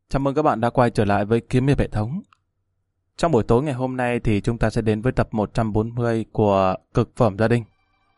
Chào mừng các bạn đã quay trở lại với Kiếm Hiệp Hệ Thống. Trong buổi tối ngày hôm nay thì chúng ta sẽ đến với tập 140 của Cực Phẩm Gia Đình.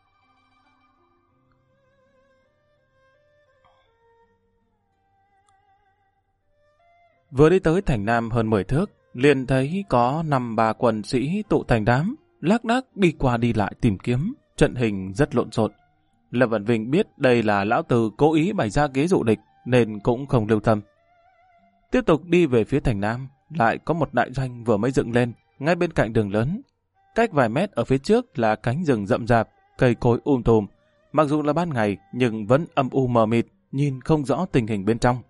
Vừa đi tới thành Nam hơn 10 thước, liền thấy có 5-3 quân sĩ tụ thành đám, lác đác đi qua đi lại tìm kiếm, trận hình rất lộn xộn. Lâm Vân Vinh biết đây là lão tử cố ý bày ra kế dụ địch nên cũng không lưu tâm. Tiếp tục đi về phía thành Nam, lại có một đại doanh vừa mới dựng lên, ngay bên cạnh đường lớn. Cách vài mét ở phía trước là cánh rừng rậm rạp, cây cối tùm. Mặc dù là ban ngày, nhưng vẫn âm u mờ mịt, nhìn không rõ tình hình bên trong.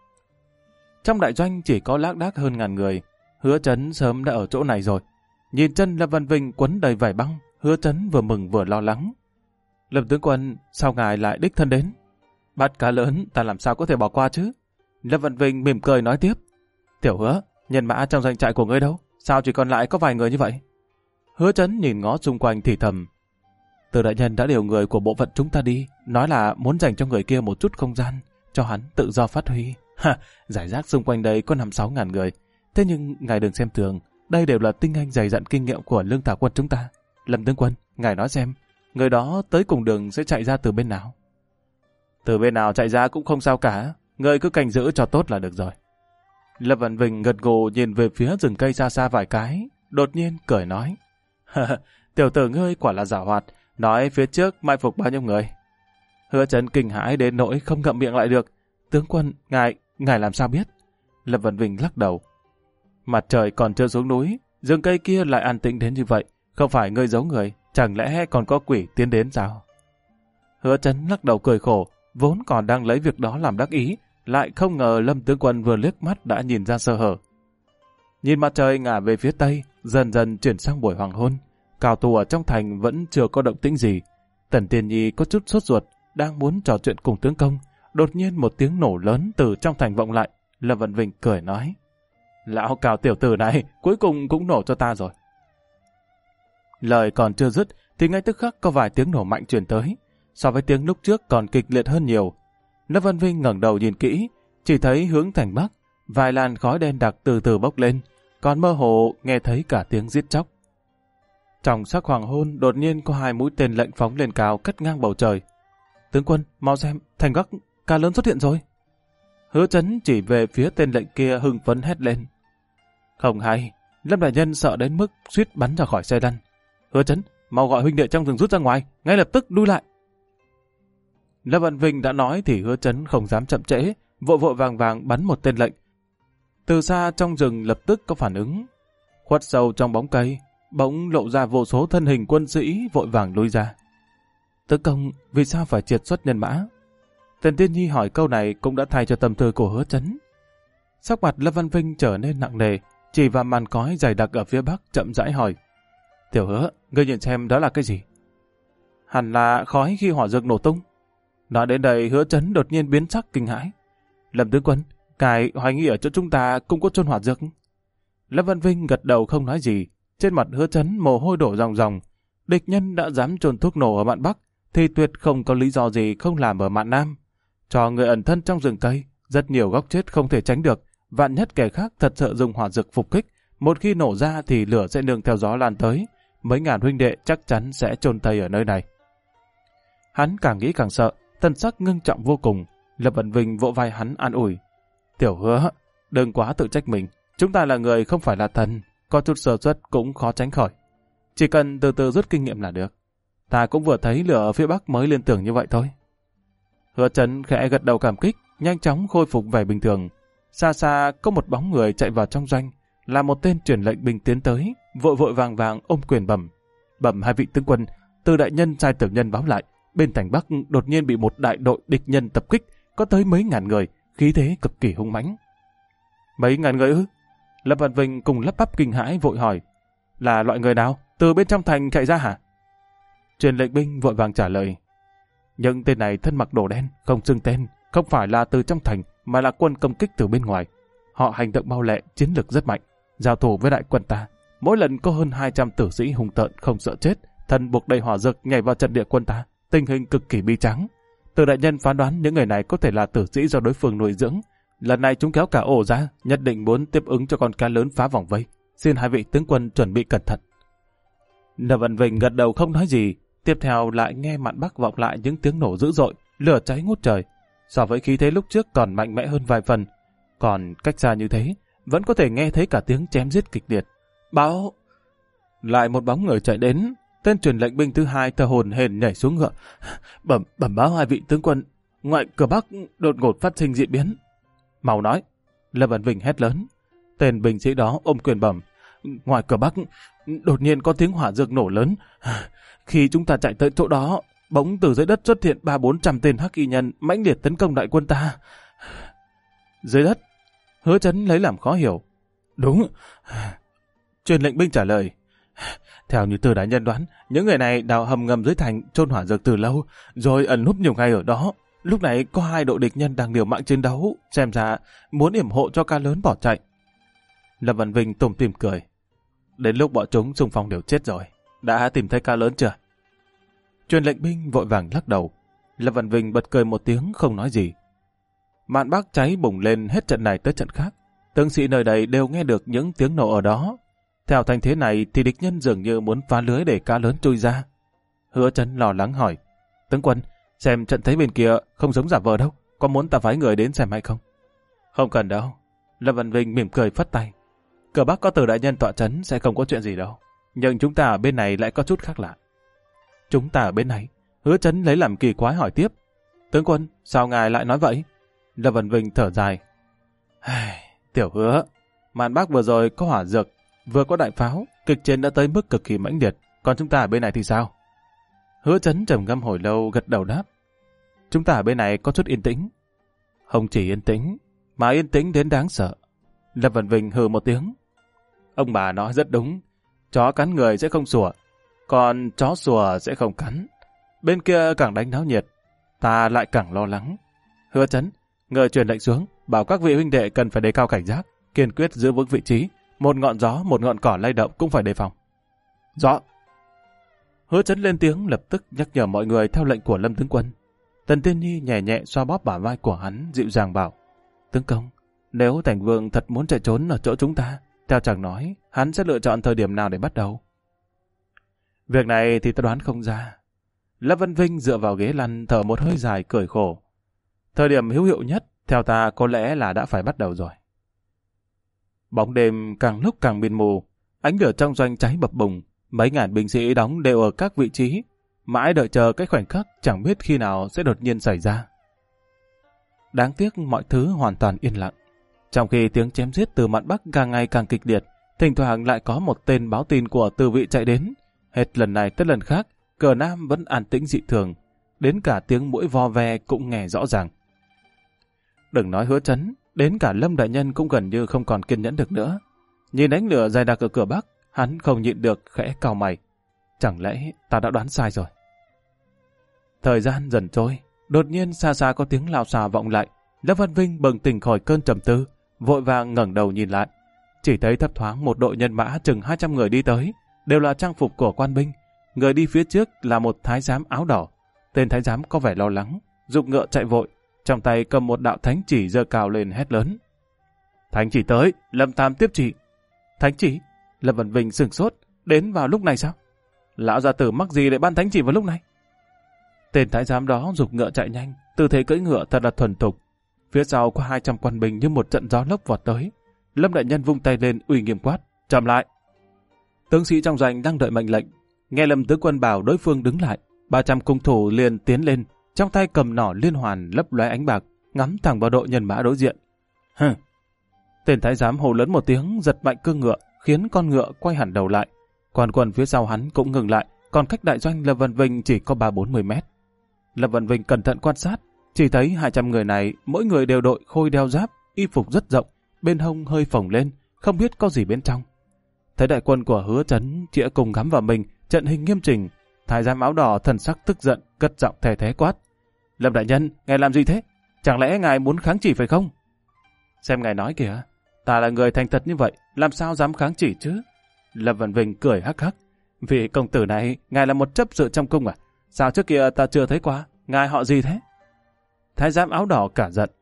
Trong đại doanh chỉ có lác đác hơn 1000 người, Hứa Chấn sớm đã ở chỗ này rồi. Nhìn chân Lâm Văn Vinh quấn đầy vải băng, Hứa Chấn vừa mừng vừa lo lắng. Lâm tướng quân, sao ngài lại đích thân đến? Bắt cá lớn, ta làm sao có thể bỏ qua chứ? Lâm Văn Vinh mỉm cười nói tiếp. Tiểu Hứa, nhân mã trong doanh trại của ngươi đâu? Sao chỉ còn lại có vài người như vậy? Hứa Chấn nhìn ngó xung quanh thì thầm. Từ đại nhân đã điều người của bộ phận chúng ta đi, nói là muốn dành cho người kia một chút không gian, cho hắn tự do phát huy. Giải rác xung quanh đây có 5-6 ngàn người. Thế nhưng ngài đừng xem thường, đây đều là tinh anh dày dặn kinh nghiệm của lương thảo quân chúng ta. Lâm tướng quân, ngài nói xem, người đó tới cùng đường sẽ chạy ra từ bên nào? Từ bên nào chạy ra cũng không sao cả, người cứ canh giữ cho tốt là được rồi. Lâm Văn Vinh gật gù nhìn về phía rừng cây xa xa vài cái, đột nhiên cười nói. Tiểu tử ngươi quả là giảo hoạt, nói phía trước mai phục bao nhiêu người? Hứa Chấn kinh hãi đến nỗi không ngậm miệng lại được. Tướng quân, ngài làm sao biết? Lâm Văn Vinh lắc đầu. Mặt trời còn chưa xuống núi, rừng cây kia lại an tĩnh đến như vậy, không phải ngươi giấu người, chẳng lẽ còn có quỷ tiến đến sao? Hứa Chấn lắc đầu cười khổ, vốn còn đang lấy việc đó làm đắc ý, lại không ngờ Lâm tướng quân vừa liếc mắt đã nhìn ra sơ hở. Nhìn mặt trời ngả về phía tây, dần dần chuyển sang buổi hoàng hôn, cao thủ ở trong thành vẫn chưa có động tĩnh gì. Tần Tiên Nhi có chút sốt ruột, đang muốn trò chuyện cùng tướng công, đột nhiên một tiếng nổ lớn từ trong thành vọng lại. Lâm Văn Vinh cười nói, lão Cao tiểu tử này cuối cùng cũng nổ cho ta rồi. Lời còn chưa dứt thì ngay tức khắc có vài tiếng nổ mạnh truyền tới, so với tiếng lúc trước còn kịch liệt hơn nhiều. Lâm Văn Vinh ngẩng đầu nhìn kỹ, chỉ thấy hướng thành bắc, vài làn khói đen đặc từ từ bốc lên, còn mơ hồ nghe thấy cả tiếng giết chóc. Trong sắc hoàng hôn đột nhiên có 2 mũi tên lệnh phóng lên cao cắt ngang bầu trời. Tướng quân, mau xem, thành bắc cá lớn xuất hiện rồi. Hứa Chấn chỉ về phía tên lệnh kia hưng phấn hét lên. Không hay, Lâm đại nhân sợ đến mức suýt bắn ra khỏi xe lăn. Hứa Chấn, mau gọi huynh đệ trong rừng rút ra ngoài, ngay lập tức đuổi lại. Lâm Văn Vinh đã nói thì Hứa Chấn không dám chậm trễ, vội vội vàng vàng bắn một tên lệnh. Từ xa trong rừng lập tức có phản ứng. Khuất sâu trong bóng cây, bỗng lộ ra vô số thân hình quân sĩ vội vàng lui ra. Tướng công, vì sao phải triệt xuất nhân mã? Tần Tiên Nhi hỏi câu này cũng đã thay cho tâm tư của Hứa Chấn. Sắc mặt Lâm Văn Vinh trở nên nặng nề, chỉ vào màn khói dày đặc ở phía bắc chậm rãi hỏi. Tiểu Hứa, ngươi nhìn xem đó là cái gì? Hẳn là khói khi hỏa dược nổ tung. Nói đến đây Hứa Chấn đột nhiên biến sắc kinh hãi. Lâm tướng quân, ngài hoài nghi ở chỗ chúng ta cũng có chôn hỏa dược? Lâm Văn Vinh gật đầu không nói gì. Trên mặt Hứa Chấn mồ hôi đổ ròng ròng. Địch nhân đã dám chôn thuốc nổ ở mạn Bắc thì tuyệt không có lý do gì không làm ở mạn Nam. Cho người ẩn thân trong rừng cây, rất nhiều góc chết không thể tránh được. Vạn nhất kẻ khác thật sự dùng hỏa dược phục kích, một khi nổ ra thì lửa sẽ nương theo gió lan tới. Mấy ngàn huynh đệ chắc chắn sẽ chôn thây ở nơi này. Hắn càng nghĩ càng sợ, thần sắc ngưng trọng vô cùng. Lâm Văn Vinh vỗ vai hắn an ủi. Tiểu Hứa, đừng quá tự trách mình. Chúng ta là người không phải là thần, có chút sơ suất cũng khó tránh khỏi. Chỉ cần từ từ rút kinh nghiệm là được. Ta cũng vừa thấy lửa ở phía bắc mới liên tưởng như vậy thôi. Hứa Chấn khẽ gật đầu cảm kích, nhanh chóng khôi phục vẻ bình thường. Xa xa có một bóng người chạy vào trong doanh, là một tên truyền lệnh binh tiến tới, vội vội vàng vàng ôm quyền bẩm. Bẩm hai vị tướng quân, Từ đại nhân sai tiểu nhân báo lại, bên thành Bắc đột nhiên bị một đại đội địch nhân tập kích, có tới mấy ngàn người, khí thế cực kỳ hung mãnh. Mấy ngàn người ư? Lâm Văn Vinh cùng lắp bắp kinh hãi vội hỏi, là loại người nào? Từ bên trong thành chạy ra hả? Truyền lệnh binh vội vàng trả lời, những tên này thân mặc đồ đen, không xưng tên, không phải là từ trong thành mà là quân công kích từ bên ngoài. Họ hành động mau lẹ, chiến lược rất mạnh, giao thủ với đại quân ta. Mỗi lần có hơn 200 tử sĩ hùng tợn không sợ chết, thân buộc đầy hỏa dược nhảy vào trận địa quân ta, tình hình cực kỳ bi tráng. Từ đại nhân phán đoán những người này có thể là tử sĩ do đối phương nuôi dưỡng, Lần này chúng kéo cả ổ ra, nhất định muốn tiếp ứng cho con cá lớn phá vòng vây. Xin hai vị tướng quân chuẩn bị cẩn thận. Lâm Văn Vinh gật đầu không nói gì. Tiếp theo lại nghe mạn Bắc vọng lại những tiếng nổ dữ dội, lửa cháy ngút trời. So với khí thế lúc trước còn mạnh mẽ hơn vài phần. Còn cách xa như thế, vẫn có thể nghe thấy cả tiếng chém giết kịch liệt. Báo! Lại một bóng người chạy đến. Tên truyền lệnh binh thứ hai thở hổn hển nhảy xuống ngựa. Bẩm báo hai vị tướng quân, ngoại cửa Bắc đột ngột phát sinh dị biến. Mau nói! Lâm Văn Vinh hét lớn. Tên binh sĩ đó ôm quyền bẩm. Ngoài cửa Bắc, đột nhiên có tiếng hỏa dược nổ lớn. Khi chúng ta chạy tới chỗ đó, bỗng từ dưới đất xuất hiện 300-400 tên hắc y nhân mãnh liệt tấn công đại quân ta. Dưới đất? Hứa Chấn lấy làm khó hiểu. Đúng. Truyền lệnh binh trả lời. Theo như Từ đại nhân đoán, những người này đào hầm ngầm dưới thành chôn hỏa dược từ lâu, rồi ẩn núp nhiều ngày ở đó. Lúc này có 2 đội địch nhân đang liều mạng chiến đấu, xem ra muốn yểm hộ cho cá lớn bỏ chạy. Lâm Văn Vinh tủm tỉm cười. Đến lúc bọn chúng xung phong đều chết rồi. Đã tìm thấy cá lớn chưa? Truyền lệnh binh vội vàng lắc đầu. Lâm Văn Vinh bật cười một tiếng không nói gì. Mạn Bắc cháy bùng lên hết trận này tới trận khác. Tướng sĩ nơi đây đều nghe được những tiếng nổ ở đó. Theo thành thế này thì địch nhân dường như muốn phá lưới để cá lớn trôi ra. Hứa Chấn lo lắng hỏi. Tướng quân, xem trận thấy bên kia không giống giả vờ đâu. Có muốn ta phái người đến xem hay không? Không cần đâu. Lâm Văn Vinh mỉm cười phất tay. Cửa Bắc có Từ đại nhân tọa trấn sẽ không có chuyện gì đâu. Nhưng chúng ta ở bên này lại có chút khác lạ. Chúng ta ở bên này? Hứa Chấn lấy làm kỳ quái hỏi tiếp. Tướng quân, sao ngài lại nói vậy? Lâm Văn Vinh thở dài. Tiểu Hứa, Mạn Bắc vừa rồi có hỏa dược, vừa có đại pháo, kịch chiến đã tới mức cực kỳ mãnh liệt. Còn chúng ta ở bên này thì sao? Hứa Chấn trầm ngâm hồi lâu gật đầu đáp. Chúng ta ở bên này có chút yên tĩnh. Không chỉ yên tĩnh, mà yên tĩnh đến đáng sợ. Lâm Văn Vinh hừ một tiếng. Ông bà nói rất đúng. Chó cắn người sẽ không sủa, còn chó sủa sẽ không cắn. Bên kia càng đánh náo nhiệt, ta lại càng lo lắng. Hứa Chấn, người truyền lệnh xuống, bảo các vị huynh đệ cần phải đề cao cảnh giác, kiên quyết giữ vững vị trí. Một ngọn gió, một ngọn cỏ lay động cũng phải đề phòng. Rõ. Hứa Chấn lên tiếng lập tức nhắc nhở mọi người theo lệnh của Lâm tướng quân. Tần Tiên Nhi nhẹ nhẹ xoa bóp bả vai của hắn, dịu dàng bảo. Tướng công, nếu Thành Vương thật muốn chạy trốn ở chỗ chúng ta, theo chàng nói, hắn sẽ lựa chọn thời điểm nào để bắt đầu? Việc này thì ta đoán không ra. Lâm Văn Vinh dựa vào ghế lăn thở một hơi dài cười khổ. Thời điểm hữu hiệu nhất, theo ta có lẽ là đã phải bắt đầu rồi. Bóng đêm càng lúc càng mịt mù, ánh lửa trong doanh cháy bập bùng, mấy ngàn binh sĩ đóng đều ở các vị trí, mãi đợi chờ cái khoảnh khắc chẳng biết khi nào sẽ đột nhiên xảy ra. Đáng tiếc mọi thứ hoàn toàn yên lặng. Trong khi tiếng chém giết từ Mạn Bắc càng ngày càng kịch liệt, thỉnh thoảng lại có một tên báo tin của Từ vị chạy đến. Hết lần này tới lần khác, Cửa Nam vẫn an tĩnh dị thường, đến cả tiếng muỗi vo ve cũng nghe rõ ràng. Đừng nói Hứa Chấn, đến cả Lâm đại nhân cũng gần như không còn kiên nhẫn được nữa. Nhìn ánh lửa dày đặc ở cửa Bắc, hắn không nhịn được khẽ cau mày. Chẳng lẽ ta đã đoán sai rồi? Thời gian dần trôi, đột nhiên xa xa có tiếng lao xà vọng lại. Lâm Văn Vinh bừng tỉnh khỏi cơn trầm tư, vội vàng ngẩng đầu nhìn lại. Chỉ thấy thấp thoáng một đội nhân mã chừng 200 người đi tới, đều là trang phục của quan binh. Người đi phía trước là một thái giám áo đỏ. Tên thái giám có vẻ lo lắng, giục ngựa chạy vội, trong tay cầm một đạo thánh chỉ giơ cao lên hét lớn. Thánh chỉ tới, Lâm Tam tiếp chỉ. Thánh chỉ? Lâm Văn Vinh sửng sốt, đến vào lúc này sao? Lão gia tử mắc gì để ban thánh chỉ vào lúc này? Tên thái giám đó giục ngựa chạy nhanh, tư thế cưỡi ngựa thật là thuần thục. Phía sau có 200 quan binh như một trận gió lốc vọt tới. Lâm đại nhân vung tay lên uy nghiêm quát, chậm lại. Tướng sĩ trong doanh đang đợi mệnh lệnh, nghe Lâm tướng quân bảo đối phương đứng lại, 300 cung thủ liền tiến lên, trong tay cầm nỏ liên hoàn lấp lóe ánh bạc, ngắm thẳng vào đội nhân mã đối diện. Tên thái giám hô lớn một tiếng, giật mạnh cương ngựa, khiến con ngựa quay hẳn đầu lại. Còn quân phía sau hắn cũng ngừng lại, còn cách đại doanh Lâm Văn Vinh chỉ có 30-40 mét. Lâm Văn Vinh cẩn thận quan sát, chỉ thấy 200 người này, mỗi người đều đội khôi đeo giáp, y phục rất rộng, bên hông hơi phồng lên, không biết có gì bên trong. Thấy đại quân của Hứa Chấn chĩa cùng gắm vào mình, trận hình nghiêm chỉnh, thái giám áo đỏ thần sắc tức giận, cất giọng thề thé quát. Lâm đại nhân, ngài làm gì thế? Chẳng lẽ ngài muốn kháng chỉ phải không? Xem ngài nói kìa, ta là người thành thật như vậy, làm sao dám kháng chỉ chứ? Lâm Văn Vinh cười hắc hắc. Vị công tử này, ngài là một chấp sự trong cung à? Sao trước kia ta chưa thấy qua? Ngài họ gì thế? Thái giám áo đỏ cả giận.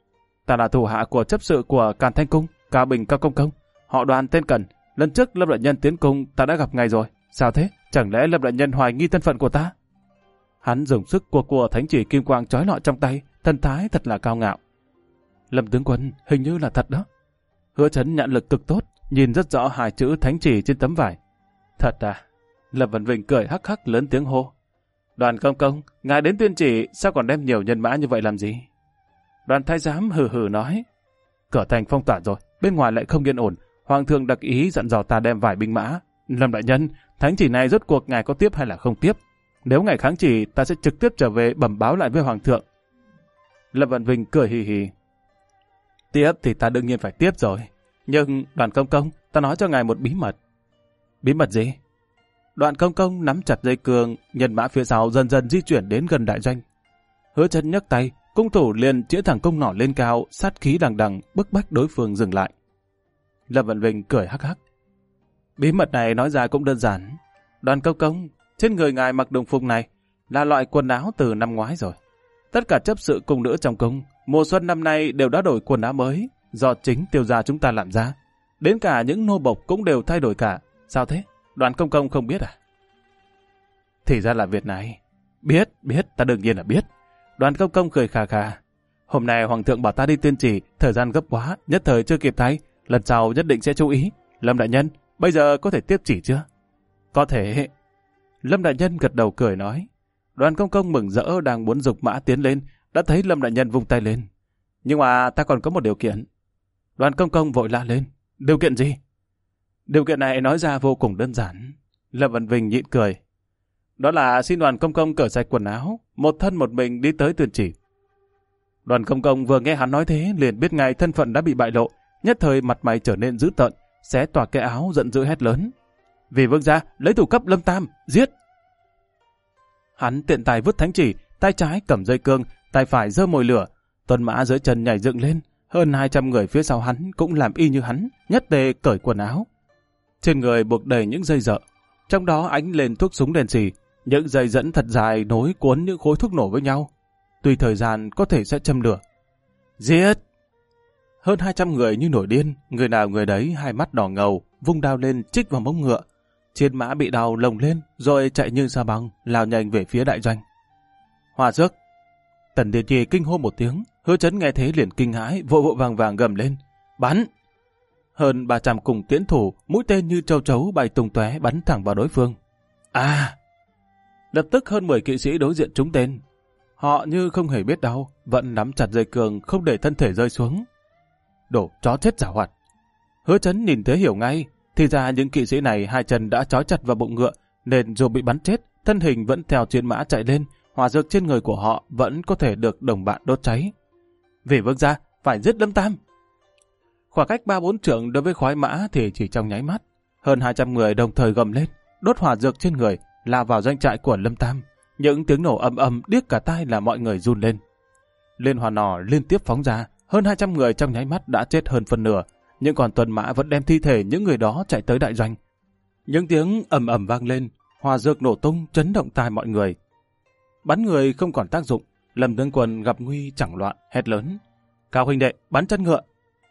Ta là thủ hạ của chấp sự của Càn Thanh Cung, Cao Bình Cao Công Công, họ Đoàn tên Cần. Lần trước Lâm đại nhân tiến cung ta đã gặp ngài rồi. Sao thế? Chẳng lẽ Lâm đại nhân hoài nghi thân phận của ta? Hắn dùng sức của thánh chỉ kim quang chói lọi trong tay, thân thái thật là cao ngạo. Lâm tướng quân, hình như là thật đó. Hứa Chấn nhãn lực cực tốt, nhìn rất rõ hai chữ thánh chỉ trên tấm vải. Thật à? Lâm Vân Vinh cười hắc hắc lớn tiếng hô. Đoàn Công Công, ngài đến tuyên chỉ, sao còn đem nhiều nhân mã như vậy làm gì? Đoàn thái giám hừ hừ nói. Cửa thành phong tỏa rồi, bên ngoài lại không yên ổn. Hoàng thượng đặc ý dặn dò ta đem vài binh mã. Lâm đại nhân, thánh chỉ này rốt cuộc ngài có tiếp hay là không tiếp? Nếu ngài kháng chỉ, ta sẽ trực tiếp trở về bẩm báo lại với Hoàng thượng. Lâm Vân Vinh cười hì hì. Tiếp thì ta đương nhiên phải tiếp rồi. Nhưng Đoàn Công Công, ta nói cho ngài một bí mật. Bí mật gì? Đoàn Công Công nắm chặt dây cương, nhân mã phía sau dần dần di chuyển đến gần đại doanh. Hứa Chấn nhấc tay, cung thủ liền chĩa thẳng cung nỏ lên cao, sát khí đằng đằng, bức bách đối phương dừng lại. Lâm Vân Vinh cười hắc hắc. Bí mật này nói ra cũng đơn giản. Đoàn Công Công, trên người ngài mặc đồng phục này là loại quần áo từ năm ngoái rồi. Tất cả chấp sự cung nữ trong cung, mùa xuân năm nay đều đã đổi quần áo mới, do chính Tiêu gia chúng ta làm ra. Đến cả những nô bộc cũng đều thay đổi cả. Sao thế? Đoàn Công Công không biết à? Thì ra là việc này. Biết, ta đương nhiên là biết. Đoàn Công Công cười khà khà. Hôm nay Hoàng thượng bảo ta đi tuyên chỉ, thời gian gấp quá, nhất thời chưa kịp thay. Lần sau nhất định sẽ chú ý. Lâm đại nhân, bây giờ có thể tiếp chỉ chưa? Có thể. Lâm đại nhân gật đầu cười nói. Đoàn Công Công mừng rỡ đang muốn dục mã tiến lên, đã thấy Lâm đại nhân vung tay lên. Nhưng mà ta còn có một điều kiện. Đoàn Công Công vội la lên. Điều kiện gì? Điều kiện này nói ra vô cùng đơn giản. Lâm Văn Vinh nhịn cười. Đó là xin Đoàn Công Công cởi sạch quần áo, một thân một mình đi tới tuyên chỉ. Đoàn Công Công vừa nghe hắn nói thế liền biết ngay thân phận đã bị bại lộ, nhất thời mặt mày trở nên dữ tợn, xé toạc cái áo giận dữ hét lớn. Vì vương gia, lấy thủ cấp Lâm Tam, giết! Hắn tiện tay vứt thánh chỉ, tay trái cầm dây cương, tay phải giơ mồi lửa, tuần mã dưới chân nhảy dựng lên, hơn 200 người phía sau hắn cũng làm y như hắn, nhất tề cởi quần áo. Trên người buộc đầy những dây dợ, trong đó ánh lên thuốc súng đèn xì, những dây dẫn thật dài nối cuốn những khối thuốc nổ với nhau. Tùy thời gian có thể sẽ châm lửa. Giết! Hơn 200 người như nổi điên, người nào người đấy hai mắt đỏ ngầu, vung đao lên chích vào mông ngựa. Chiến mã bị đau lồng lên, rồi chạy như sa băng, lao nhanh về phía đại doanh. Hòa rước! Tần Điền Nhi kinh hô một tiếng, Hứa Chấn nghe thế liền kinh hãi, vội vội vàng vàng gầm lên. Bắn! Hơn 300 cùng tiễn thủ, mũi tên như châu chấu bay tung tóe bắn thẳng vào đối phương. À! Lập tức hơn 10 kỵ sĩ đối diện trúng tên. Họ như không hề biết đau, vẫn nắm chặt dây cương không để thân thể rơi xuống. Đổ chó chết giảo hoạt. Hứa Chấn nhìn thế hiểu ngay, thì ra những kỵ sĩ này hai chân đã trói chặt vào bụng ngựa, nên dù bị bắn chết, thân hình vẫn theo chiến mã chạy lên, hỏa dược trên người của họ vẫn có thể được đồng bạn đốt cháy. Vì vương gia, phải giết Lâm Tam. Khoảng cách 3-4 trượng đối với khoái mã thì chỉ trong nháy mắt, hơn 200 người đồng thời gầm lên, đốt hỏa dược trên người, lao vào doanh trại của Lâm Tam. Những tiếng nổ ầm ầm điếc cả tai là mọi người run lên. Liên hoàn nỏ liên tiếp phóng ra, hơn 200 người trong nháy mắt đã chết hơn phân nửa, nhưng còn tuần mã vẫn đem thi thể những người đó chạy tới đại doanh. Những tiếng ầm ầm vang lên, hỏa dược nổ tung chấn động tai mọi người. Bắn người không còn tác dụng, Lâm tướng quân gặp nguy chẳng loạn, hét lớn. Cao huynh đệ, bắn chân ngựa.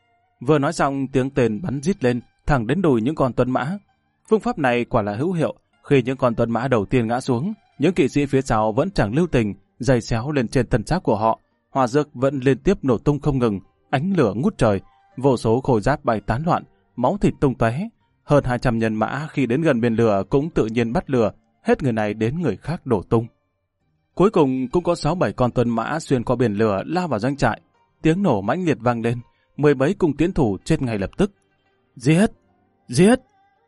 Vừa nói xong tiếng tên bắn rít lên, thẳng đến đùi những con tuần mã. Phương pháp này quả là hữu hiệu, khi những con tuần mã đầu tiên ngã xuống, những kỵ sĩ phía sau vẫn chẳng lưu tình, giày xéo lên trên thân xác của họ. Hỏa dược vẫn liên tiếp nổ tung không ngừng, ánh lửa ngút trời, vô số khối giáp bay tán loạn, máu thịt tung tóe. Hơn 200 nhân mã khi đến gần biển lửa cũng tự nhiên bắt lửa, hết người này đến người khác đổ tung. Cuối cùng cũng có 6-7 con tuần mã xuyên qua biển lửa lao vào doanh trại. Tiếng nổ mãnh liệt vang lên, 10 mấy cung tiến thủ chết ngay lập tức. Giết! Giết!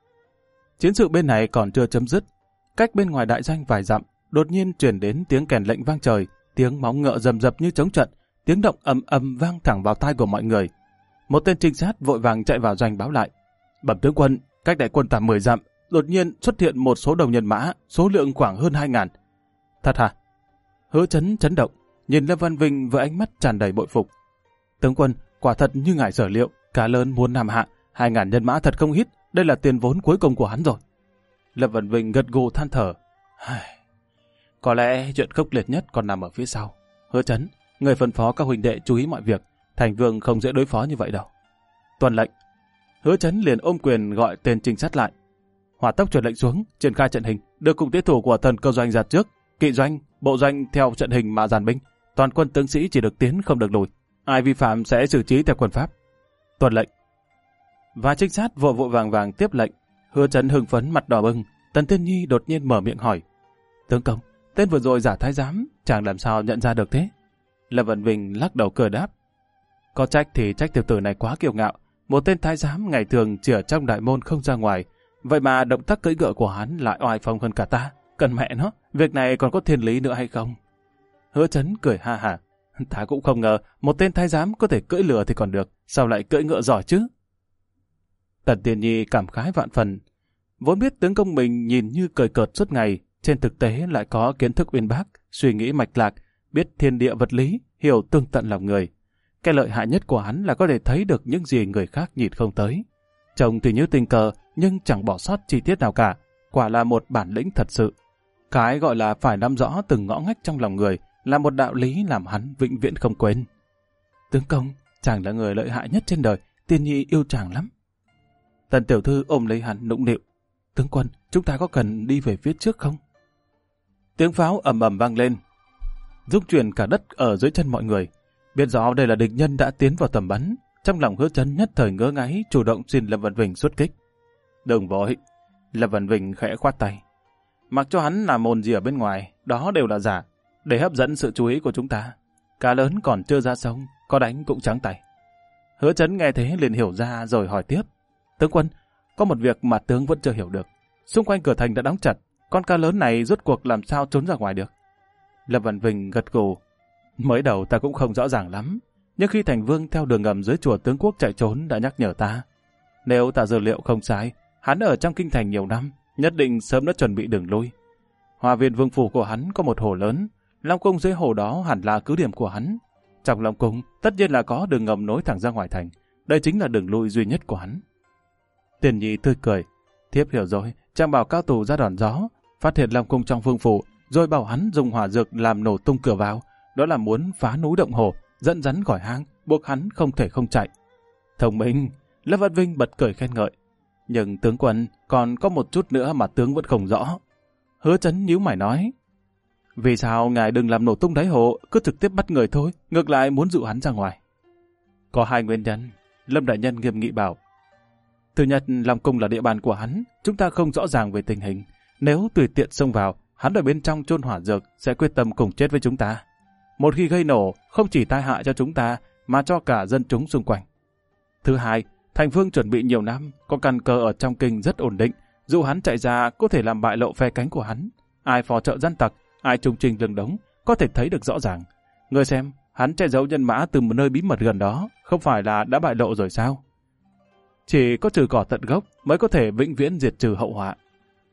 Chiến sự bên này còn chưa chấm dứt. Cách bên ngoài đại doanh vài dặm, đột nhiên truyền đến tiếng kèn lệnh vang trời, tiếng móng ngựa rầm rập như trống trận, tiếng động ầm ầm vang thẳng vào tai của mọi người. Một tên trinh sát vội vàng chạy vào doanh báo lại. Bẩm tướng quân, cách đại quân tầm 10 dặm, đột nhiên xuất hiện một số đầu nhân mã, số lượng khoảng hơn 2.000. Thật hả? Hứa Chấn chấn động, nhìn Lâm Văn Vinh với ánh mắt tràn đầy bội phục. Tướng quân, quả thật như ngài sở liệu, cá lớn muốn làm hạ, 2.000 nhân mã thật không ít, đây là tiền vốn cuối cùng của hắn rồi. Lâm Văn Vinh gật gù than thở. Có lẽ chuyện khốc liệt nhất còn nằm ở phía sau. Hứa Chấn, người phân phó các huynh đệ chú ý mọi việc, Thành Vương không dễ đối phó như vậy đâu. Tuân lệnh. Hứa Chấn liền ôm quyền gọi tên trinh sát lại. Hỏa tốc truyền lệnh xuống, triển khai trận hình, đưa cùng tiến thủ của Thần Cơ Doanh ra trước, kỵ doanh, bộ doanh theo trận hình mà dàn binh. Toàn quân tướng sĩ chỉ được tiến không được lùi. Ai vi phạm sẽ xử trí theo quân pháp. Tuân lệnh. Và trinh sát vội vội vàng vàng tiếp lệnh. Hứa Chấn hưng phấn mặt đỏ bừng. Tần Tiên Nhi đột nhiên mở miệng hỏi: tướng công, tên vừa rồi giả thái giám, chàng làm sao nhận ra được thế? Lâm Vân Vinh lắc đầu cười đáp: có trách thì trách tiểu tử này quá kiêu ngạo. Một tên thái giám ngày thường chỉ ở trong đại môn không ra ngoài, vậy mà động tác cưỡi ngựa của hắn lại oai phong hơn cả ta. Cần mẹ nó, việc này còn có thiên lý nữa hay không? Hứa Chấn cười ha hả: ta cũng không ngờ một tên thái giám có thể cưỡi lừa thì còn được, sao lại cưỡi ngựa giỏi chứ? Tần Tiên Nhi cảm khái vạn phần. Vốn biết tướng công mình nhìn như cười cợt suốt ngày, trên thực tế lại có kiến thức uyên bác, suy nghĩ mạch lạc, biết thiên địa vật lý, hiểu tương tận lòng người. Cái lợi hại nhất của hắn là có thể thấy được những gì người khác nhìn không tới. Trông thì như tình cờ, nhưng chẳng bỏ sót chi tiết nào cả. Quả là một bản lĩnh thật sự. Cái gọi là phải nắm rõ từng ngõ ngách trong lòng người là một đạo lý làm hắn vĩnh viễn không quên. Tướng công, chàng là người lợi hại nhất trên đời, Tiên Nhi yêu chàng lắm. Tần tiểu thư ôm lấy hắn nũng nịu: tướng quân, chúng ta có cần đi về phía trước không? Tiếng pháo ầm ầm vang lên, rung chuyển cả đất ở dưới chân mọi người. Biết rõ đây là địch nhân đã tiến vào tầm bắn, trong lòng Hứa Chấn nhất thời ngỡ ngáy, chủ động xin Lâm Văn Vinh xuất kích. Đừng vội. Lâm Văn Vinh khẽ khoát tay: mặc cho hắn làm mồn gì ở bên ngoài, đó đều là giả, để hấp dẫn sự chú ý của chúng ta. Cá lớn còn chưa ra sông, có đánh cũng trắng tay. Hứa Chấn nghe thế liền hiểu ra rồi hỏi tiếp: tướng quân, có một việc mà tướng vẫn chưa hiểu được. Xung quanh cửa thành đã đóng chặt, con cá lớn này rốt cuộc làm sao trốn ra ngoài được? Lâm Văn Vinh gật gù: mới đầu ta cũng không rõ ràng lắm, nhưng khi Thành Vương theo đường ngầm dưới chùa tướng quốc chạy trốn đã nhắc nhở ta. Nếu ta dữ liệu không sai, hắn ở trong kinh thành nhiều năm, nhất định sớm đã chuẩn bị đường lui. Hòa viên vương phủ của hắn có một hồ lớn, Long cung dưới hồ đó hẳn là cứ điểm của hắn. Trong Long cung tất nhiên là có đường ngầm nối thẳng ra ngoài thành, đây chính là đường lui duy nhất của hắn. Tiền Nhi tươi cười: thiếp hiểu rồi, chàng bảo cao thủ ra đòn gió, phát hiện Long cung trong vương phủ, rồi bảo hắn dùng hỏa dược làm nổ tung cửa vào, đó là muốn phá núi động hồ, dẫn rắn khỏi hang, buộc hắn không thể không chạy. Thông minh. Lâm Văn Vinh bật cười khen ngợi: nhưng tướng quân, còn có một chút nữa mà tướng vẫn không rõ. Hứa Chấn nhíu mày nói: vì sao ngài đừng làm nổ tung đáy hồ, cứ trực tiếp bắt người thôi, ngược lại muốn dụ hắn ra ngoài? Có hai nguyên nhân. Lâm đại nhân nghiêm nghị bảo: thứ nhất, Long cung là địa bàn của hắn, chúng ta không rõ ràng về tình hình. Nếu tùy tiện xông vào, hắn ở bên trong chôn hỏa dược sẽ quyết tâm cùng chết với chúng ta. Một khi gây nổ, không chỉ tai hại cho chúng ta, mà cho cả dân chúng xung quanh. Thứ hai, Thành Vương chuẩn bị nhiều năm, có căn cơ ở trong kinh rất ổn định, dù hắn chạy ra có thể làm bại lộ phe cánh của hắn. Ai phò trợ gian tặc, ai trung trình lưng đống, có thể thấy được rõ ràng. Người xem, hắn che giấu nhân mã từ một nơi bí mật gần đó, không phải là đã bại lộ rồi sao? Chỉ có trừ cỏ tận gốc mới có thể vĩnh viễn diệt trừ hậu họa.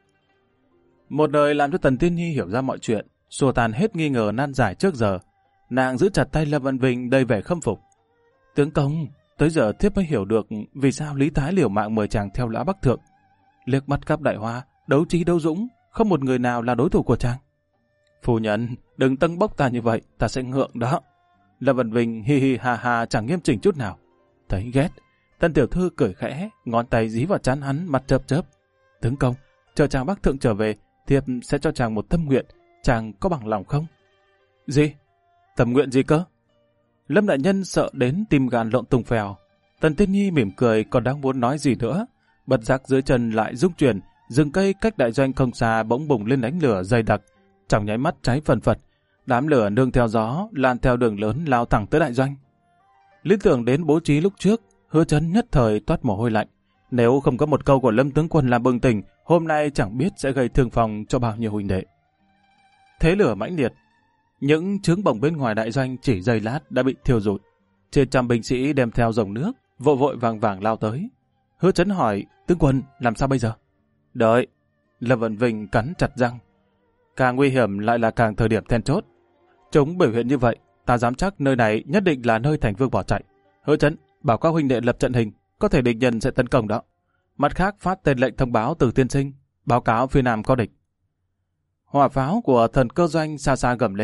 Một đời làm cho Tần Tiên Nhi hiểu ra mọi chuyện, xua tan hết nghi ngờ nan giải trước giờ. Nàng giữ chặt tay Lâm Văn Vinh đầy vẻ khâm phục: tướng công, tới giờ thiếp mới hiểu được vì sao Lý Thái liều mạng mời chàng theo Lã Bắc Thượng. Liếc mắt khắp đại hoa, đấu trí đấu dũng, không một người nào là đối thủ của chàng. Phu nhân, đừng tâng bốc ta như vậy, ta sẽ ngượng đó. Lâm Văn Vinh hi hi ha ha chẳng nghiêm chỉnh chút nào. Thấy ghét, Tân tiểu thư cười khẽ, ngón tay dí vào trán hắn, mặt chớp chớp: tướng công, chờ chàng Bắc Thượng trở về, thiếp sẽ cho chàng một tâm nguyện, chàng có bằng lòng không? Gì? Tâm nguyện gì cơ? Lâm đại nhân sợ đến tim gan lộn tung phèo. Tần Tiên Nhi mỉm cười còn đang muốn nói gì nữa, bật giác dưới chân lại rung chuyển, rừng cây cách đại doanh không xa bỗng bùng lên ánh lửa dày đặc, trong nháy mắt cháy phần phật. Đám lửa nương theo gió lan theo đường lớn lao thẳng tới đại doanh. Lý tưởng đến bố trí lúc trước, Hứa Chấn nhất thời toát mồ hôi lạnh. Nếu không có một câu của Lâm tướng quân làm bừng tỉnh, hôm nay chẳng biết sẽ gây thương phòng cho bao nhiêu huynh đệ. Thế lửa mãnh liệt, những trướng bồng bên ngoài đại doanh chỉ giây lát đã bị thiêu rụi. Trên trăm binh sĩ đem theo dòng nước, vội vội vàng vàng lao tới. Hứa Chấn hỏi: tướng quân, làm sao bây giờ? Đợi. Lâm Văn Vinh cắn chặt răng. Càng nguy hiểm lại là càng thời điểm then chốt. Chúng biểu hiện như vậy, ta dám chắc nơi này nhất định là nơi Thành Vương bỏ chạy. Hứa Chấn, bảo các huynh đệ lập trận hình, có thể địch nhân sẽ tấn công đó. Mặt khác phát tên lệnh thông báo từ tiên sinh, báo cáo phía nam có địch. Hỏa pháo của Thần Cơ Doanh xa xa gầm lên,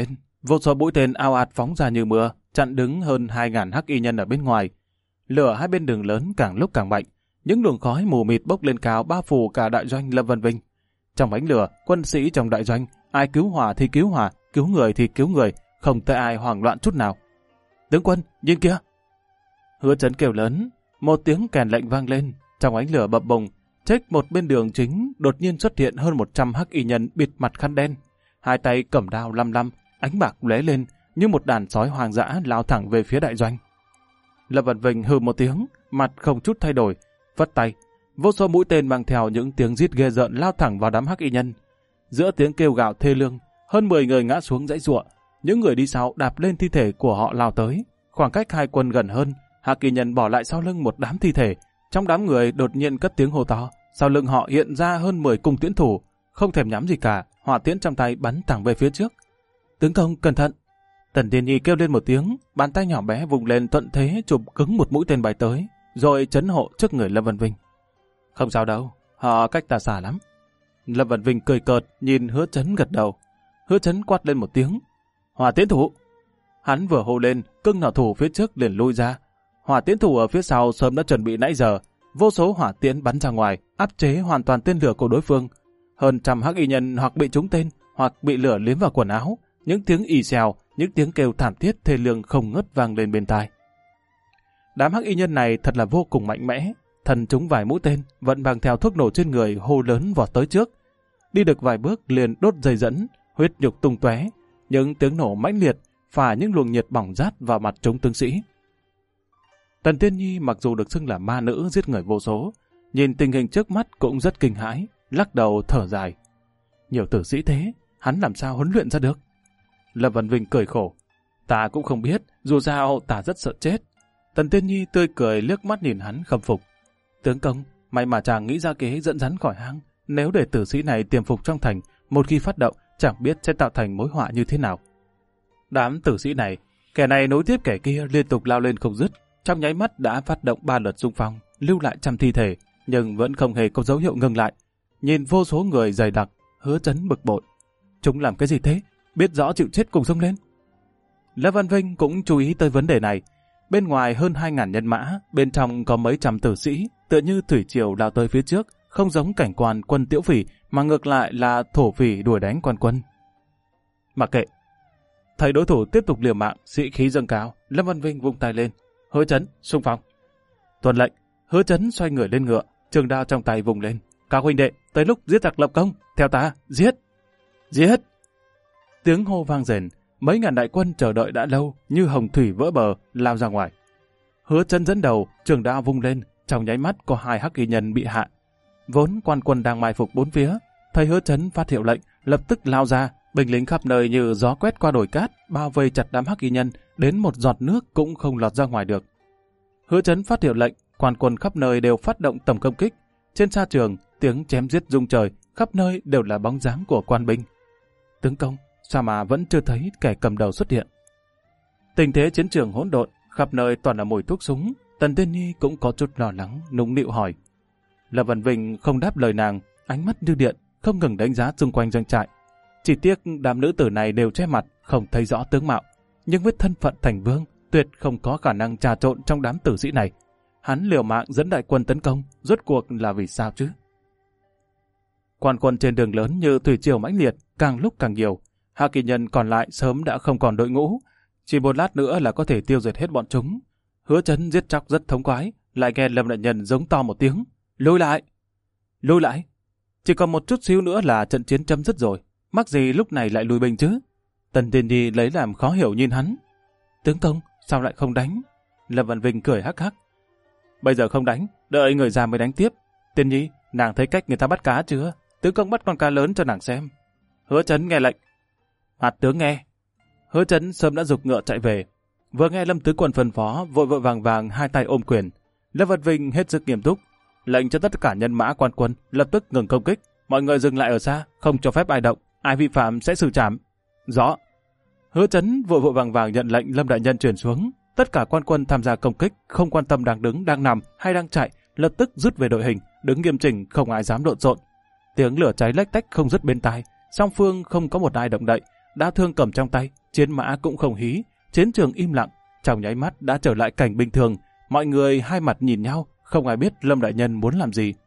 Vô số mũi tên ao ạt phóng ra như mưa, chặn đứng hơn 2.000 hắc y nhân ở bên ngoài. Lửa hai bên đường lớn càng lúc càng mạnh, những luồng khói mù mịt bốc lên cao bao phủ cả đại doanh Lâm Vân Vinh. Trong ánh lửa, quân sĩ trong đại doanh, ai cứu hỏa thì cứu hỏa, cứu người thì cứu người, không thấy ai hoảng loạn chút nào. Tướng quân, nhìn kia! Hứa Chấn kêu lớn, một tiếng kèn lệnh vang lên, trong ánh lửa bập bùng, trách một bên đường chính đột nhiên xuất hiện hơn 100 hắc y nhân bịt mặt khăn đen, hai tay cầm đao lăm lăm, ánh bạc lóe lên như một đàn sói hoang dã lao thẳng về phía đại doanh. Lâm Vân Vinh hừ một tiếng, mặt không chút thay đổi, vất tay, vô số mũi tên mang theo những tiếng rít ghê rợn lao thẳng vào đám hắc y nhân. Giữa tiếng kêu gào thê lương, hơn 10 người ngã xuống dãy giụa, những người đi sau đạp lên thi thể của họ lao tới. Khoảng cách hai quân gần hơn, hắc y nhân bỏ lại sau lưng một đám thi thể. Trong đám người đột nhiên cất tiếng hô to, sau lưng họ hiện ra hơn 10 cung tiễn thủ, không thèm nhắm gì cả, hỏa tiễn trong tay bắn thẳng về phía trước. Tướng công cẩn thận! Tần Tiên Nhi kêu lên một tiếng, bàn tay nhỏ bé vùng lên thuận thế chụp cứng một mũi tên bay tới, rồi chấn hộ trước người Lâm Vân Vinh. Không sao đâu, họ cách ta xa lắm. Lâm Vân Vinh cười cợt nhìn Hứa Chấn gật đầu. Hứa Chấn quát lên một tiếng, hỏa tiễn thủ! Hắn vừa hô lên, cưng nỏ thủ phía trước liền lui ra. Hỏa tiễn thủ ở phía sau sớm đã chuẩn bị nãy giờ, vô số hỏa tiễn bắn ra ngoài, áp chế hoàn toàn tên lửa của đối phương. Hơn trăm hắc y nhân hoặc bị trúng tên, hoặc bị lửa liếm vào quần áo. Những tiếng ì xèo, những tiếng kêu thảm thiết thê lương không ngớt vang lên bên tai. Đám hắc y nhân này thật là vô cùng mạnh mẽ, thần chúng vài mũi tên, vẫn mang theo thuốc nổ trên người hô lớn vọt tới trước. Đi được vài bước liền đốt dây dẫn, huyết nhục tung tóe, những tiếng nổ mãnh liệt phả những luồng nhiệt bỏng rát vào mặt chúng tướng sĩ. Tần Tiên Nhi mặc dù được xưng là ma nữ giết người vô số, nhìn tình hình trước mắt cũng rất kinh hãi, lắc đầu thở dài. Nhiều tử sĩ thế, hắn làm sao huấn luyện ra được? Lâm Vân Vinh cười khổ. Ta cũng không biết, dù sao ta rất sợ chết. Tần Tiên Nhi tươi cười liếc mắt nhìn hắn khâm phục. Tướng công, may mà chàng nghĩ ra kế dẫn rắn khỏi hang. Nếu để tử sĩ này tiềm phục trong thành, một khi phát động, chẳng biết sẽ tạo thành mối họa như thế nào. Đám tử sĩ này, kẻ này nối tiếp kẻ kia liên tục lao lên không dứt. Trong nháy mắt đã phát động 3 lượt xung phong, lưu lại trăm thi thể, nhưng vẫn không hề có dấu hiệu ngừng lại. Nhìn vô số người dày đặc, Hứa Chấn bực bội. Chúng làm cái gì thế? Biết rõ chịu chết cùng xông lên. Lâm Vân Vinh cũng chú ý tới vấn đề này. Bên ngoài hơn 2.000 nhân mã, bên trong có mấy trăm tử sĩ, tựa như thủy triều lao tới phía trước, không giống cảnh quan quân Tiễu Phỉ, mà ngược lại là thổ phỉ đuổi đánh quan quân. Mặc kệ. Thấy đối thủ tiếp tục liều mạng, sĩ khí dâng cao, Lâm Vân Vinh vung tay lên. Hứa Chấn, xung phong. Tuân lệnh, Hứa Chấn xoay người lên ngựa, trường đao trong tay vùng lên. Các huynh đệ, tới lúc giết giặc lập công, theo ta, giết! Giết! Tiếng hô vang rền, mấy ngàn đại quân chờ đợi đã lâu, như hồng thủy vỡ bờ, lao ra ngoài. Hứa Chấn dẫn đầu, trường đao vung lên, trong nháy mắt có 2 hắc y nhân bị hạ. Vốn quan quân đang mai phục bốn phía, thấy Hứa Chấn phát hiệu lệnh, lập tức lao ra, binh lính khắp nơi như gió quét qua đồi cát, bao vây chặt đám hắc y nhân, đến một giọt nước cũng không lọt ra ngoài được. Hứa Chấn phát hiệu lệnh, quan quân khắp nơi đều phát động tổng công kích. Trên sa trường, tiếng chém giết rung trời, khắp nơi đều là bóng dáng của quan binh. Tướng công, sao mà vẫn chưa thấy kẻ cầm đầu xuất hiện? Tình thế chiến trường hỗn độn, khắp nơi toàn là mùi thuốc súng. Tần Tiên Nhi cũng có chút lo lắng, nũng nịu hỏi. Lâm Vân Vinh không đáp lời nàng, ánh mắt như điện, không ngừng đánh giá xung quanh doanh trại. Chỉ tiếc đám nữ tử này đều che mặt, không thấy rõ tướng mạo, nhưng với thân phận thành vương, tuyệt không có khả năng trà trộn trong đám tử sĩ này. Hắn liều mạng dẫn đại quân tấn công, rốt cuộc là vì sao chứ? Quan quân trên đường lớn như thủy triều mãnh liệt, càng lúc càng nhiều. Hạ kỳ nhân còn lại sớm đã không còn đội ngũ, chỉ một lát nữa là có thể tiêu diệt hết bọn chúng. Hứa Chấn giết chóc rất thống khoái, lại nghe Lâm đại nhân giống to một tiếng, lùi lại, lùi lại. Chỉ còn một chút xíu nữa là trận chiến chấm dứt rồi, mắc gì lúc này lại lùi binh chứ? Tần Tiên Nhi lấy làm khó hiểu nhìn hắn. Tướng công, sao lại không đánh? Lâm Văn Vinh cười hắc hắc. Bây giờ không đánh, đợi người già mới đánh tiếp. Tiên Nhi, nàng thấy cách người ta bắt cá chưa? Tướng công bắt con cá lớn cho nàng xem. Hứa Chấn nghe lệnh. Hạt tướng nghe. Hứa Chấn sớm đã giục ngựa chạy về. Vừa nghe Lâm Tứ Quân phân phó, vội vội vàng vàng hai tay ôm quyền. Lâm Văn Vinh hết sức nghiêm túc, lệnh cho tất cả nhân mã quan quân lập tức ngừng công kích, mọi người dừng lại ở xa, không cho phép ai động, ai vi phạm sẽ xử trảm. Rõ. Hứa Chấn vội vội vàng vàng nhận lệnh Lâm đại nhân truyền xuống. Tất cả quan quân tham gia công kích, không quan tâm đang đứng, đang nằm hay đang chạy, lập tức rút về đội hình, đứng nghiêm chỉnh, không ai dám lộn xộn. Tiếng lửa cháy lách tách không dứt bên tai, song phương không có một ai động đậy, đao thương cầm trong tay, chiến mã cũng không hí, chiến trường im lặng, trong nháy mắt đã trở lại cảnh bình thường, mọi người hai mặt nhìn nhau, không ai biết Lâm đại nhân muốn làm gì.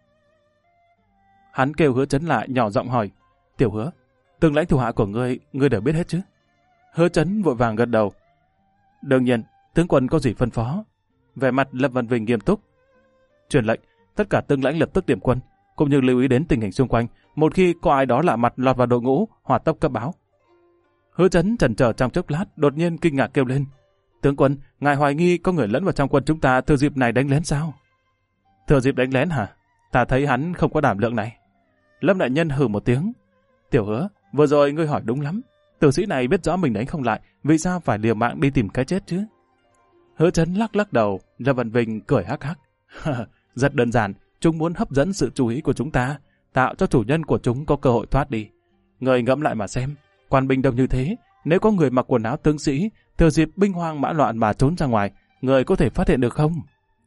Hắn kêu Hứa Chấn lại nhỏ giọng hỏi, Tiểu Hứa, từng lãnh thủ hạ của ngươi đều biết hết chứ? Hứa Chấn vội vàng gật đầu. Đương nhiên, tướng quân có gì phân phó? Vẻ mặt Lâm Văn Vinh nghiêm túc. Truyền lệnh, tất cả tướng lãnh lập tức điểm quân, cũng như lưu ý đến tình hình xung quanh, một khi có ai đó lạ mặt lọt vào đội ngũ, hỏa tốc cấp báo. Hứa Chấn chần chờ trong chốc lát, đột nhiên kinh ngạc kêu lên, tướng quân, ngài hoài nghi có người lẫn vào trong quân chúng ta thừa dịp này đánh lén sao? Thừa dịp đánh lén hả? Ta thấy hắn không có đảm lượng này. Lâm đại nhân hừ một tiếng. Tiểu Hứa, vừa rồi ngươi hỏi đúng lắm. Tử sĩ này biết rõ mình đánh không lại, vì sao phải liều mạng đi tìm cái chết chứ? Hứa Chấn lắc lắc đầu, Lâm Văn Vinh cười hắc hắc. Rất đơn giản, chúng muốn hấp dẫn sự chú ý của chúng ta, tạo cho chủ nhân của chúng có cơ hội thoát đi. Người ngẫm lại mà xem, quan binh đông như thế, nếu có người mặc quần áo tướng sĩ, thừa dịp binh hoang mã loạn mà trốn ra ngoài, người có thể phát hiện được không?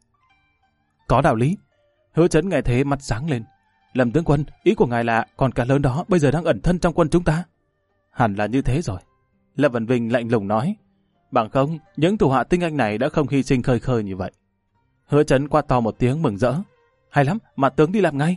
Có đạo lý. Hứa Chấn nghe thế mặt sáng lên. Lâm tướng quân, ý của ngài là còn cả lớn đó bây giờ đang ẩn thân trong quân chúng ta? Hẳn là như thế rồi. Lâm Văn Vinh lạnh lùng nói. Bằng không, những thủ hạ tinh anh này đã không hy sinh khơi khơi như vậy. Hứa Chấn quát to một tiếng mừng rỡ. Hay lắm, mà tướng đi làm ngay.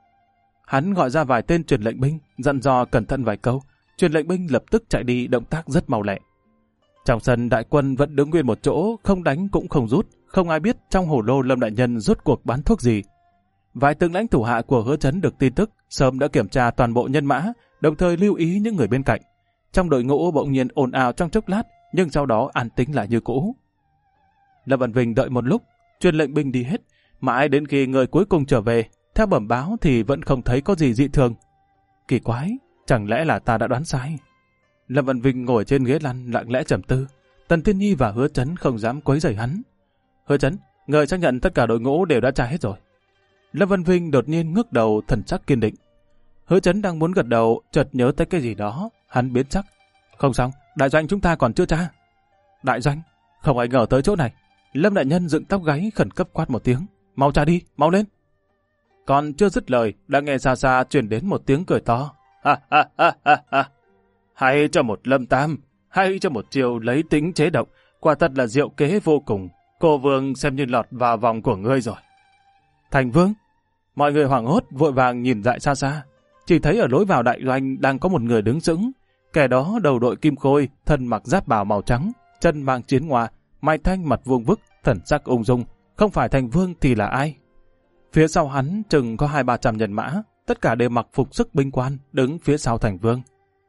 Hắn gọi ra vài tên truyền lệnh binh, dặn dò cẩn thận vài câu. Truyền lệnh binh lập tức chạy đi, động tác rất mau lẹ. Trong sân đại quân vẫn đứng nguyên một chỗ, không đánh cũng không rút, không ai biết trong hồ lô Lâm đại nhân rốt cuộc bán thuốc gì. Vài tướng lãnh thủ hạ của Hứa Chấn được tin tức, sớm đã kiểm tra toàn bộ nhân mã, đồng thời lưu ý những người bên cạnh. Trong đội ngũ bỗng nhiên ồn ào trong chốc lát, nhưng sau đó an tĩnh lại như cũ. Lâm Văn Vinh đợi một lúc, truyền lệnh binh đi hết, mãi đến khi người cuối cùng trở về, theo bẩm báo thì vẫn không thấy có gì dị thường. Kỳ quái, chẳng lẽ là ta đã đoán sai? Lâm Văn Vinh ngồi trên ghế lăn lặng lẽ trầm tư. Tần Tiên Nhi và Hứa Chấn không dám quấy rầy hắn. Hứa Chấn, người xác nhận tất cả đội ngũ đều đã tra hết rồi. Lâm Văn Vinh đột nhiên ngước đầu, thần sắc kiên định. Hứa Chấn đang muốn gật đầu, chợt nhớ tới cái gì đó, hắn biến sắc. Không xong, đại doanh chúng ta còn chưa tra. Đại doanh? Không ai ngờ tới chỗ này. Lâm đại nhân dựng tóc gáy khẩn cấp quát một tiếng. Mau tra đi, mau lên. Còn chưa dứt lời, đã nghe xa xa truyền đến một tiếng cười to. Ha ha ha ha ha. Hay cho một Lâm Tam, hay cho một chiều lấy tính chế động, quả thật là diệu kế vô cùng. Cô Vương xem như lọt vào vòng của ngươi rồi. Thành Vương? Mọi người hoảng hốt vội vàng nhìn dại xa xa. Chỉ thấy ở lối vào đại doanh đang có một người đứng sững. Kẻ đó đầu đội kim khôi, thân mặc giáp bào màu trắng, chân mang chiến ngoa, mai thanh mặt vuông vức, thần sắc ung dung. Không phải Thành Vương thì là ai? Phía sau hắn chừng có 200-300 nhân mã, tất cả đều mặc phục sức binh quan, đứng phía sau Thành Vương.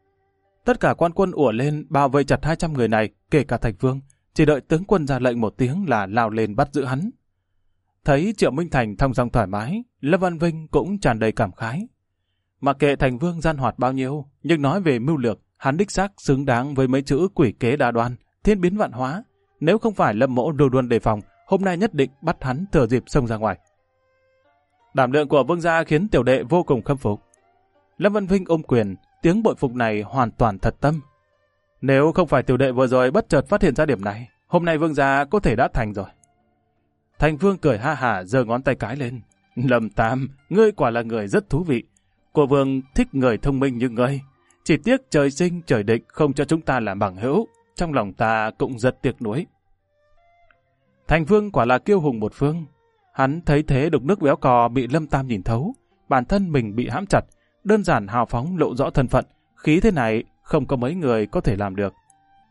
Tất cả quan quân ùa lên bao vây chặt 200 người này, kể cả Thành Vương, chỉ đợi tướng quân ra lệnh một tiếng là lao lên bắt giữ hắn. Thấy Triệu Minh Thành thong dong thoải mái, Lâm Văn Vinh cũng tràn đầy cảm khái. Mặc kệ Thành Vương gian hoạt bao nhiêu, nhưng nói về mưu lược, hắn đích xác xứng đáng với mấy chữ quỷ kế đa đoan, thiên biến vạn hóa. Nếu không phải Lâm Mỗ luôn luôn đề phòng, hôm nay nhất định bắt hắn thừa dịp xông ra ngoài. Đảm lượng của vương gia khiến tiểu đệ vô cùng khâm phục. Lâm Văn Vinh ôm quyền, tiếng bội phục này hoàn toàn thật tâm. Nếu không phải tiểu đệ vừa rồi bất chợt phát hiện ra điểm này, hôm nay vương gia có thể đã thành rồi. Thành Vương cười ha hả giơ ngón tay cái lên. Lâm Tam, ngươi quả là người rất thú vị. Cô Vương thích người thông minh như ngươi. Chỉ tiếc trời sinh trời định không cho chúng ta làm bằng hữu. Trong lòng ta cũng rất tiếc nuối. Thành Vương quả là kiêu hùng một phương. Hắn thấy thế đục nước béo cò bị Lâm Tam nhìn thấu. Bản thân mình bị hãm chặt. Đơn giản hào phóng lộ rõ thân phận. Khí thế này không có mấy người có thể làm được.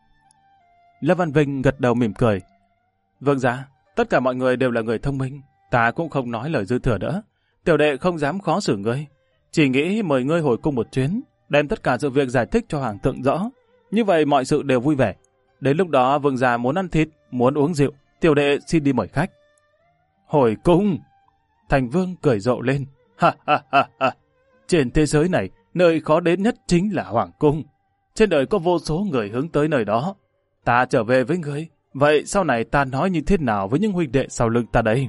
Lâm Văn Vinh gật đầu mỉm cười. Vương gia, tất cả mọi người đều là người thông minh. Ta cũng không nói lời dư thừa nữa. Tiểu đệ không dám khó xử ngươi. Chỉ nghĩ mời ngươi hồi cung một chuyến, đem tất cả sự việc giải thích cho Hoàng thượng rõ. Như vậy mọi sự đều vui vẻ. Đến lúc đó vương gia muốn ăn thịt, muốn uống rượu, tiểu đệ xin đi mời khách. Hồi cung! Thành Vương cười rộ lên. Ha ha ha ha! Trên thế giới này, nơi khó đến nhất chính là Hoàng cung. Trên đời có vô số người hướng tới nơi đó. Ta trở về với ngươi. Vậy sau này ta nói như thế nào với những huynh đệ sau lưng ta đây?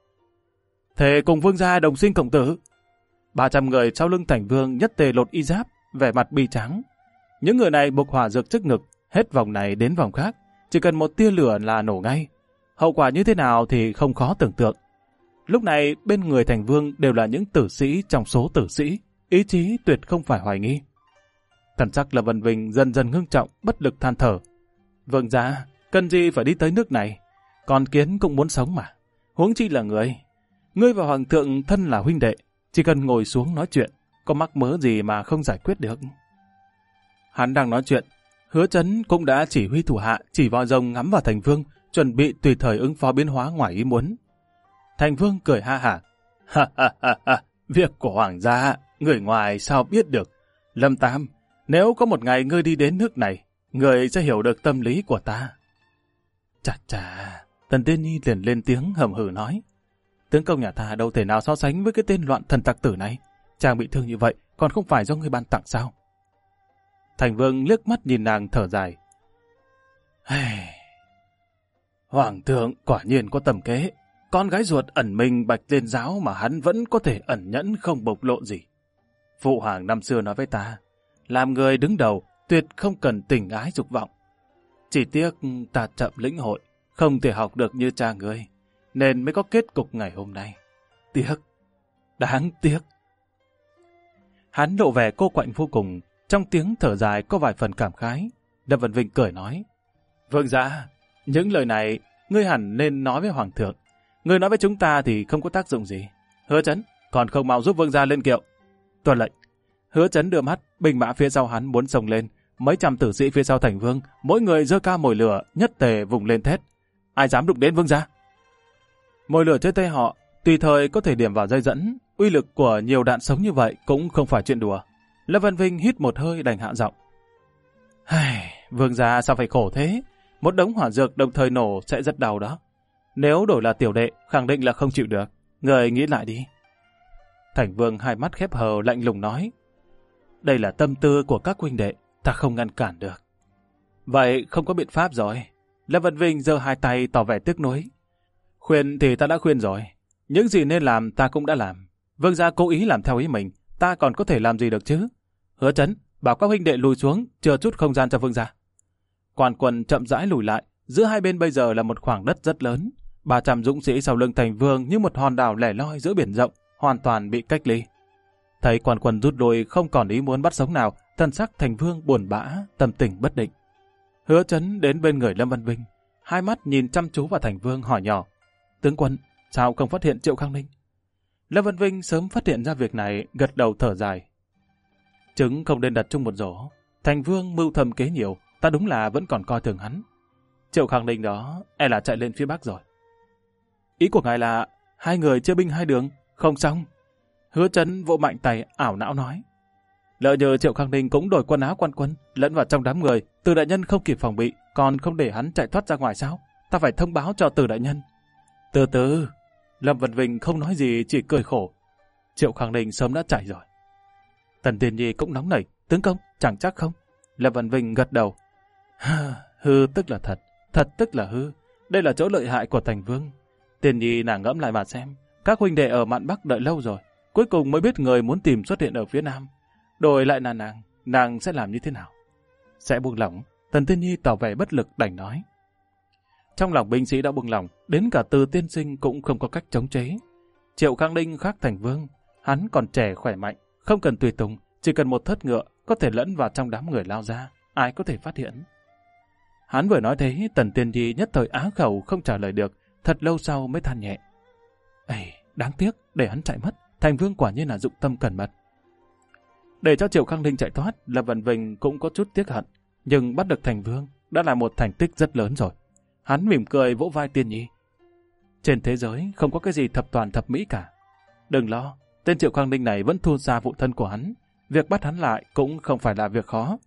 Thề cùng vương gia đồng sinh cộng tử. 300 người sau lưng Thành Vương nhất tề lột y giáp, vẻ mặt bi trắng. Những người này buộc hỏa dược trước ngực, hết vòng này đến vòng khác, chỉ cần một tia lửa là nổ ngay. Hậu quả như thế nào thì không khó tưởng tượng. Lúc này bên người Thành Vương đều là những tử sĩ trong số tử sĩ, ý chí tuyệt không phải hoài nghi. Thần sắc Lâm Vân Vinh dần dần ngưng trọng, bất lực than thở. Vương gia, cần gì phải đi tới nước này? Con kiến cũng muốn sống mà. Huống chi là người. Ngươi và Hoàng thượng thân là huynh đệ, chỉ cần ngồi xuống nói chuyện, có mắc mớ gì mà không giải quyết được. Hắn đang nói chuyện, Hứa Chấn cũng đã chỉ huy thủ hạ chỉ voi rồng ngắm vào Thành Vương, chuẩn bị tùy thời ứng phó biến hóa ngoài ý muốn. Thành Vương cười ha hả. Ha, việc của Hoàng gia, người ngoài sao biết được. Lâm Tam, nếu có một ngày ngươi đi đến nước này, ngươi sẽ hiểu được tâm lý của ta. Chà, Tần Tiên Nhi liền lên tiếng hầm hừ nói. Tướng công nhà ta đâu thể nào so sánh với cái tên loạn thần tặc tử này. Chàng bị thương như vậy, còn không phải do ngươi ban tặng sao? Thành Vương liếc mắt nhìn nàng thở dài. Hoàng thượng quả nhiên có tầm kế. Con gái ruột ẩn mình Bạch Liên giáo mà hắn vẫn có thể ẩn nhẫn không bộc lộ gì. Phụ hoàng năm xưa nói với ta, làm người đứng đầu tuyệt không cần tình ái dục vọng. Chỉ tiếc ta chậm lĩnh hội, không thể học được như cha ngươi, nên mới có kết cục ngày hôm nay. Tiếc, đáng tiếc. Hắn lộ vẻ cô quạnh vô cùng, trong tiếng thở dài có vài phần cảm khái. Lâm Vân Vinh cười nói, Vương gia, những lời này ngươi hẳn nên nói với Hoàng thượng. Ngươi nói với chúng ta thì không có tác dụng gì. Hứa Chấn, còn không mau giúp Vương gia lên kiệu. Tuân lệnh. Hứa Chấn đưa mắt, binh mã phía sau hắn muốn xông lên. Mấy trăm tử sĩ phía sau Thành Vương, mỗi người giơ cao mồi lửa, nhất tề vùng lên thét. Ai dám đụng đến Vương gia? Mồi lửa trên tay họ, tùy thời có thể điểm vào dây dẫn. Uy lực của nhiều đạn sống như vậy cũng không phải chuyện đùa. Lâm Văn Vinh hít một hơi đành hạ giọng. Vương gia sao phải khổ thế? Một đống hỏa dược đồng thời nổ sẽ rất đau đó. Nếu đổi là tiểu đệ, khẳng định là không chịu được. Người nghĩ lại đi. Thành Vương hai mắt khép hờ lạnh lùng nói. Đây là tâm tư của các huynh đệ, ta không ngăn cản được. Vậy không có biện pháp rồi. Lâm Văn Vinh giơ hai tay tỏ vẻ tiếc nuối. Khuyên thì ta đã khuyên rồi. Những gì nên làm ta cũng đã làm. Vương gia cố ý làm theo ý mình, ta còn có thể làm gì được chứ? Hứa Chấn, bảo các huynh đệ lùi xuống, chừa chút không gian cho Vương gia. Quan quân chậm rãi lùi lại, giữa hai bên bây giờ là một khoảng đất rất lớn. 300 dũng sĩ sau lưng Thành Vương như một hòn đảo lẻ loi giữa biển rộng, hoàn toàn bị cách ly. Thấy quan quân rút lui không còn ý muốn bắt sống nào, thần sắc Thành Vương buồn bã, tâm tình bất định. Hứa Chấn đến bên người Lâm Văn Vinh, hai mắt nhìn chăm chú vào Thành Vương hỏi nhỏ. Tướng quân, sao không phát hiện Triệu Khang Ninh? Lâm Văn Vinh sớm phát hiện ra việc này, gật đầu thở dài. Trứng không nên đặt chung một rổ. Thành Vương mưu thầm kế nhiều, ta đúng là vẫn còn coi thường hắn. Triệu Khang Ninh đó, e là chạy lên phía Bắc rồi. Ý của ngài là hai người chia binh hai đường, không xong. Hứa Chấn vỗ mạnh tay ảo não nói. Lỡ như Triệu Khang Ninh cũng đổi quần áo quan quân, lẫn vào trong đám người, Từ đại nhân không kịp phòng bị, còn không để hắn chạy thoát ra ngoài sao? Ta phải thông báo cho Từ đại nhân. Từ từ, Lâm Văn Vinh không nói gì, chỉ cười khổ. Triệu Khang Ninh sớm đã chạy rồi. Tần Tiên Nhi cũng nóng nảy, tướng công, chẳng chắc không? Lâm Văn Vinh gật đầu. Hư tức là thật, thật tức là hư. Đây là chỗ lợi hại của Thành Vương. Tiên Nhi nàng ngẫm lại mà xem, các huynh đệ ở mạn Bắc đợi lâu rồi, cuối cùng mới biết người muốn tìm xuất hiện ở phía Nam. Đổi lại là nàng sẽ làm như thế nào? Sẽ buông lỏng. Tần Tiên Nhi tỏ vẻ bất lực đành nói. Trong lòng binh sĩ đã buông lỏng, đến cả Từ tiên sinh cũng không có cách chống chế. Triệu Khang Ninh khác Thành Vương, hắn còn trẻ khỏe mạnh, không cần tùy tùng, chỉ cần một thớt ngựa có thể lẫn vào trong đám người lao ra, ai có thể phát hiện. Hắn vừa nói thế, Tần Tiên Nhi nhất thời á khẩu không trả lời được, thật lâu sau mới than nhẹ. Đáng tiếc, để hắn chạy mất, Thành Vương quả nhiên là dụng tâm cẩn mật. Để cho Triệu Khang Ninh chạy thoát, Lâm Văn Vinh cũng có chút tiếc hận, nhưng bắt được Thành Vương đã là một thành tích rất lớn rồi. Hắn mỉm cười vỗ vai Tiên Nhi. Trên thế giới không có cái gì thập toàn thập mỹ cả. Đừng lo, tên Triệu Khang Ninh này vẫn thua xa phụ thân của hắn. Việc bắt hắn lại cũng không phải là việc khó.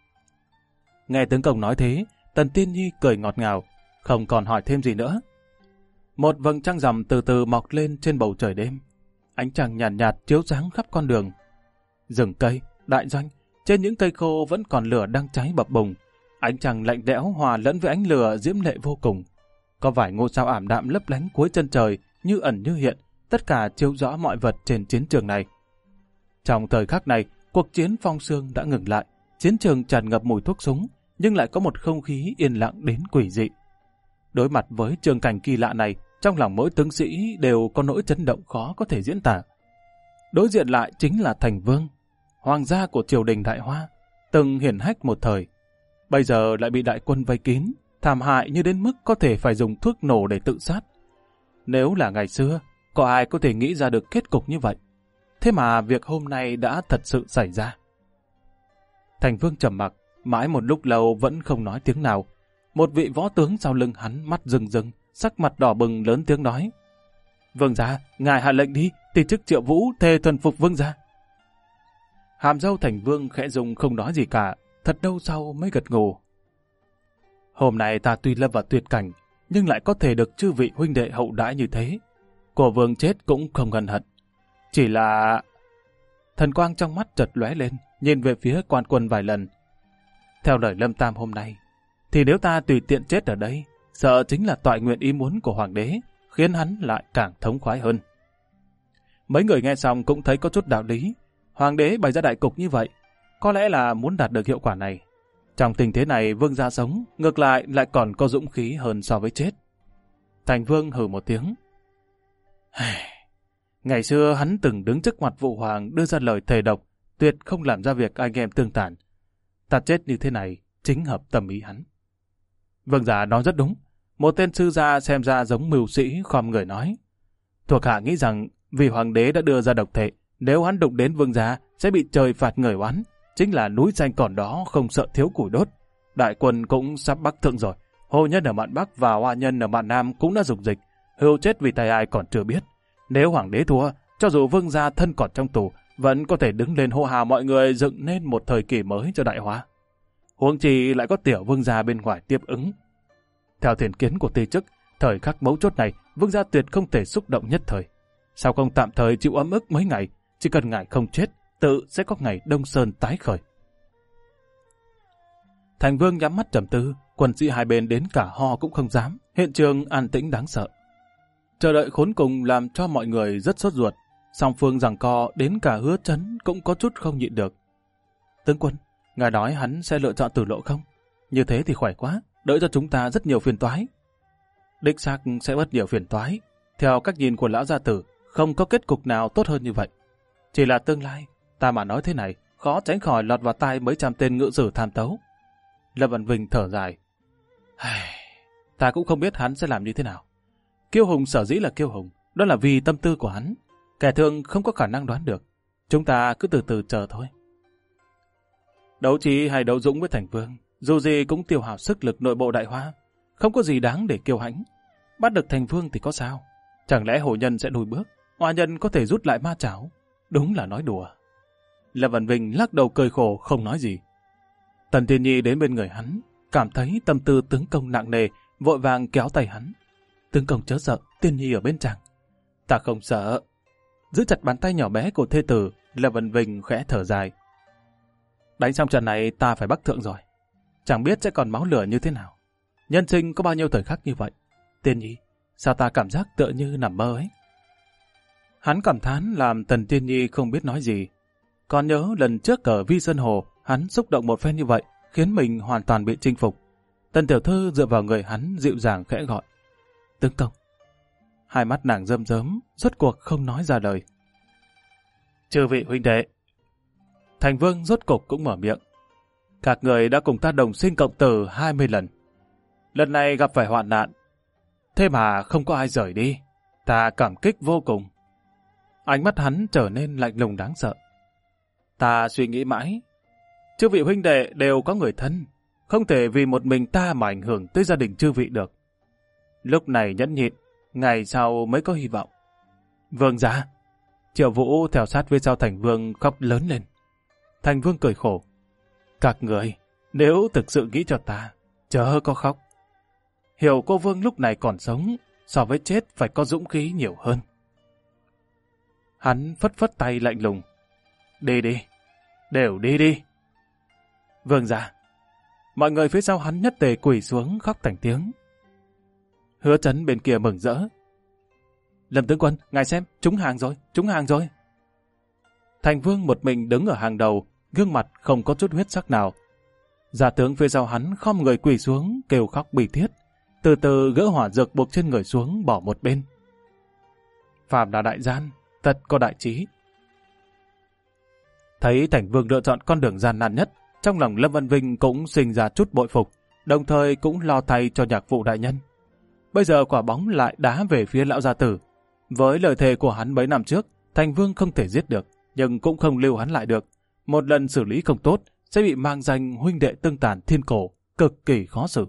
Nghe tướng công nói thế, Tần Tiên Nhi cười ngọt ngào, không còn hỏi thêm gì nữa. Một vầng trăng rằm từ từ mọc lên trên bầu trời đêm. Ánh trăng nhàn nhạt chiếu sáng khắp con đường. Rừng cây, đại doanh, trên những cây khô vẫn còn lửa đang cháy bập bùng. Ánh trăng lạnh lẽo hòa lẫn với ánh lửa diễm lệ vô cùng. Có vài ngôi sao ảm đạm lấp lánh cuối chân trời, như ẩn như hiện, tất cả chiếu rõ mọi vật trên chiến trường này. Trong thời khắc này, cuộc chiến phong sương đã ngừng lại, chiến trường tràn ngập mùi thuốc súng, nhưng lại có một không khí yên lặng đến quỷ dị. Đối mặt với trường cảnh kỳ lạ này, trong lòng mỗi tướng sĩ đều có nỗi chấn động khó có thể diễn tả. Đối diện lại chính là Thành Vương, hoàng gia của triều đình Đại Hoa. từng hiển hách một thời. Bây giờ lại bị đại quân vây kín, thảm hại như đến mức có thể phải dùng thuốc nổ để tự sát. Nếu là ngày xưa, có ai có thể nghĩ ra được kết cục như vậy? Thế mà việc hôm nay đã thật sự xảy ra. Thành Vương trầm mặc, mãi một lúc lâu vẫn không nói tiếng nào. Một vị võ tướng sau lưng hắn mắt rừng rừng, sắc mặt đỏ bừng lớn tiếng nói: Vương gia, ngài hạ lệnh đi, tỷ chức Triệu Vũ thề thuần phục vương gia. Hàm dâu Thành Vương khẽ rung không nói gì cả, thật lâu sau mới gật gù. Hôm nay ta tuy lâm vào tuyệt cảnh, nhưng lại có thể được chư vị huynh đệ hậu đãi như thế. Của vương chết cũng không ân hận. Chỉ là... Thần quang trong mắt chợt lóe lên, nhìn về phía quan quân vài lần. Theo lời Lâm Tam hôm nay, thì nếu ta tùy tiện chết ở đây, sợ chính là toại nguyện ý muốn của hoàng đế, khiến hắn lại càng thống khoái hơn. Mấy người nghe xong cũng thấy có chút đạo lý. Hoàng đế bày ra đại cục như vậy, có lẽ là muốn đạt được hiệu quả này. Trong tình thế này, vương gia sống, ngược lại còn có dũng khí hơn so với chết. Thành Vương hừ một tiếng. Ngày xưa hắn từng đứng trước mặt Vũ Hoàng đưa ra lời thề độc, tuyệt không làm ra việc anh em tương tàn. Ta chết như thế này, chính hợp tâm ý hắn. Vương gia nói rất đúng. Một tên sư gia xem ra giống mưu sĩ khom người nói. Thuộc hạ nghĩ rằng vì hoàng đế đã đưa ra độc thệ, nếu hắn đụng đến vương gia sẽ bị trời phạt người oán. Chính là núi xanh còn đó không sợ thiếu củi đốt. Đại quân cũng sắp bắc thượng rồi. Hồ Nhân ở mạn Bắc và Hoa Nhân ở mạn Nam cũng đã dục dịch. Hưu chết vì tay ai còn chưa biết. Nếu hoàng đế thua, cho dù vương gia thân còn trong tù, vẫn có thể đứng lên hô hào mọi người dựng nên một thời kỳ mới cho đại hóa. Huống chi lại có tiểu vương gia bên ngoài tiếp ứng. Theo thiền kiến của Tây Chức, thời khắc mấu chốt này, vương gia tuyệt không thể xúc động nhất thời. Sao không tạm thời chịu ấm ức mấy ngày, chỉ cần ngài không chết, tự sẽ có ngày Đông Sơn tái khởi. Thành Vương nhắm mắt trầm tư, quân sĩ hai bên đến cả ho cũng không dám, hiện trường an tĩnh đáng sợ. Chờ đợi khốn cùng làm cho mọi người rất sốt ruột, song phương giằng co đến cả Hứa Chấn cũng có chút không nhịn được. Tướng quân, ngài nói hắn sẽ lựa chọn tử lộ không? Như thế thì khỏe quá, đỡ cho chúng ta rất nhiều phiền toái. Đích xác sẽ rất nhiều phiền toái. Theo cách nhìn của lão gia tử, không có kết cục nào tốt hơn như vậy. Chỉ là tương lai, ta mà nói thế này, khó tránh khỏi lọt vào tai mấy trăm tên ngự sử tham tấu. Lâm Văn Vinh thở dài. Ta cũng không biết hắn sẽ làm như thế nào. Kiêu hùng sở dĩ là kiêu hùng, đó là vì tâm tư của hắn. Kẻ thường không có khả năng đoán được. Chúng ta cứ từ từ chờ thôi. Đấu trí hay đấu dũng với Thành Vương, dù gì cũng tiêu hao sức lực nội bộ đại hóa. Không có gì đáng để kiêu hãnh. Bắt được Thành Vương thì có sao? Chẳng lẽ Hồ Nhân sẽ lùi bước? Hoa Nhân có thể rút lại ma chảo? Đúng là nói đùa. Lâm Văn Vinh lắc đầu cười khổ không nói gì. Tần Tiên Nhi đến bên người hắn, cảm thấy tâm tư tướng công nặng nề, vội vàng kéo tay hắn. Tướng công chớ sợ, Tiên Nhi ở bên chàng. Ta không sợ. Giữ chặt bàn tay nhỏ bé của thê tử, Lâm Văn Vinh khẽ thở dài. Đánh xong trận này ta phải bắc thượng rồi. Chẳng biết sẽ còn máu lửa như thế nào. Nhân sinh có bao nhiêu thời khắc như vậy. Tiên Nhi, sao ta cảm giác tựa như nằm mơ ấy. Hắn cảm thán làm Tần Tiên Nhi không biết nói gì. Còn nhớ lần trước ở Vi Sơn Hồ, hắn xúc động một phen như vậy, khiến mình hoàn toàn bị chinh phục. Tần tiểu thư dựa vào người hắn dịu dàng khẽ gọi. Tướng công. Hai mắt nàng rơm rớm, rốt cuộc không nói ra lời. Chư vị huynh đệ. Thành Vương rốt cục cũng mở miệng. Các người đã cùng ta đồng sinh cộng tử 20 lần. Lần này gặp phải hoạn nạn. Thế mà không có ai rời đi. Ta cảm kích vô cùng. Ánh mắt hắn trở nên lạnh lùng đáng sợ. Ta suy nghĩ mãi. Chư vị huynh đệ đều có người thân. Không thể vì một mình ta mà ảnh hưởng tới gia đình chư vị được. Lúc này nhẫn nhịn, ngày sau mới có hy vọng. Vương gia. Triệu Vũ theo sát phía sau Thành Vương khóc lớn lên. Thành Vương cười khổ. Các người, nếu thực sự nghĩ cho ta, chớ có khóc. Hiểu cô Vương lúc này còn sống, so với chết phải có dũng khí nhiều hơn. Hắn phất phất tay lạnh lùng. Đi đi, đều đi đi. Vương gia. Mọi người phía sau hắn nhất tề quỳ xuống khóc thành tiếng. Hứa Chấn bên kia mừng rỡ. Lâm tướng quân, ngài xem, trúng hàng rồi, trúng hàng rồi. Thành Vương một mình đứng ở hàng đầu, gương mặt không có chút huyết sắc nào. Gia tướng phía sau hắn khom người quỳ xuống, kêu khóc bi thiết, từ từ gỡ hỏa dược buộc trên người xuống bỏ một bên. Phàm là đại gian, thật có đại trí. Thấy Thành Vương lựa chọn con đường gian nan nhất, trong lòng Lâm Văn Vinh cũng sinh ra chút bội phục, đồng thời cũng lo thay cho nhạc vụ đại nhân. Bây giờ quả bóng lại đá về phía lão gia tử. Với lời thề của hắn mấy năm trước, Thành Vương không thể giết được, nhưng cũng không lưu hắn lại được. Một lần xử lý không tốt, sẽ bị mang danh huynh đệ tương tàn thiên cổ, cực kỳ khó xử.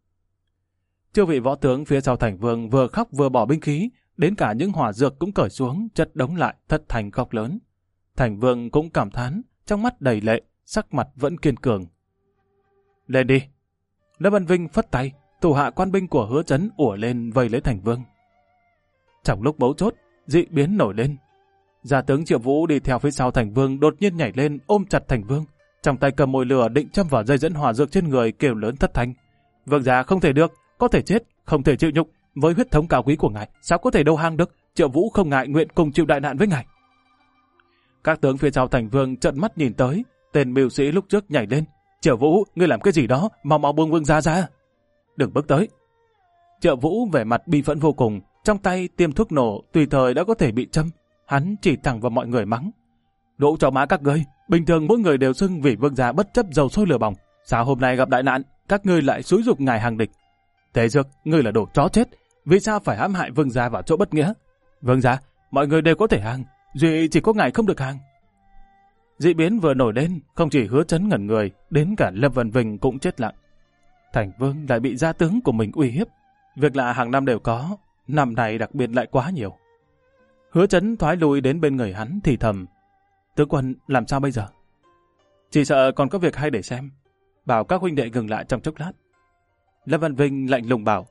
Chư vị võ tướng phía sau Thành Vương vừa khóc vừa bỏ binh khí, đến cả những hỏa dược cũng cởi xuống, chất đống lại, thất thành khóc lớn. Thành Vương cũng cảm thán, trong mắt đầy lệ, sắc mặt vẫn kiên cường. Lên đi! Lâm Văn Vinh phất tay, thủ hạ quan binh của Hứa Chấn ùa lên vây lấy Thành Vương. Trong lúc bấu chốt, dị biến nổi lên. Gia tướng Triệu Vũ đi theo phía sau Thành Vương đột nhiên nhảy lên ôm chặt Thành Vương, trong tay cầm mồi lửa định châm vào dây dẫn hỏa dược trên người, kêu lớn thất thanh. Vương gia không thể được, có thể chết, không thể chịu nhục. Với huyết thống cao quý của ngài, sao có thể đầu hàng được? Triệu Vũ không ngại nguyện cùng chịu đại nạn với ngài. Các tướng phía sau Thành Vương trợn mắt nhìn tới, tên mưu sĩ lúc trước nhảy lên. Triệu Vũ, ngươi làm cái gì đó, mau mau buông Vương gia ra. Đừng bước tới. Triệu Vũ vẻ mặt bi phẫn vô cùng, trong tay tiêm thuốc nổ, tùy thời đã có thể bị châm. Hắn chỉ thẳng vào mọi người mắng. Đỗ cho má các ngươi, bình thường mỗi người đều xưng vì Vương gia bất chấp dầu sôi lửa bỏng. Sao hôm nay gặp đại nạn, các ngươi lại xúi giục ngài hàng địch? Tề Dược, ngươi là đồ chó chết, vì sao phải hãm hại Vương gia vào chỗ bất nghĩa? Vương gia, mọi người đều có thể hàng, duy chỉ có ngài không được hàng. Dị biến vừa nổi lên, không chỉ Hứa Chấn ngẩn người, đến cả Lâm Văn Vinh cũng chết lặng. Thành Vương lại bị gia tướng của mình uy hiếp. Việc lạ hàng năm đều có, năm này đặc biệt lại quá nhiều. Hứa Chấn thoái lui đến bên người hắn thì thầm. Tướng quân làm sao bây giờ? Chỉ sợ còn có việc hay để xem. Bảo các huynh đệ ngừng lại trong chốc lát. Lâm Văn Vinh lạnh lùng bảo.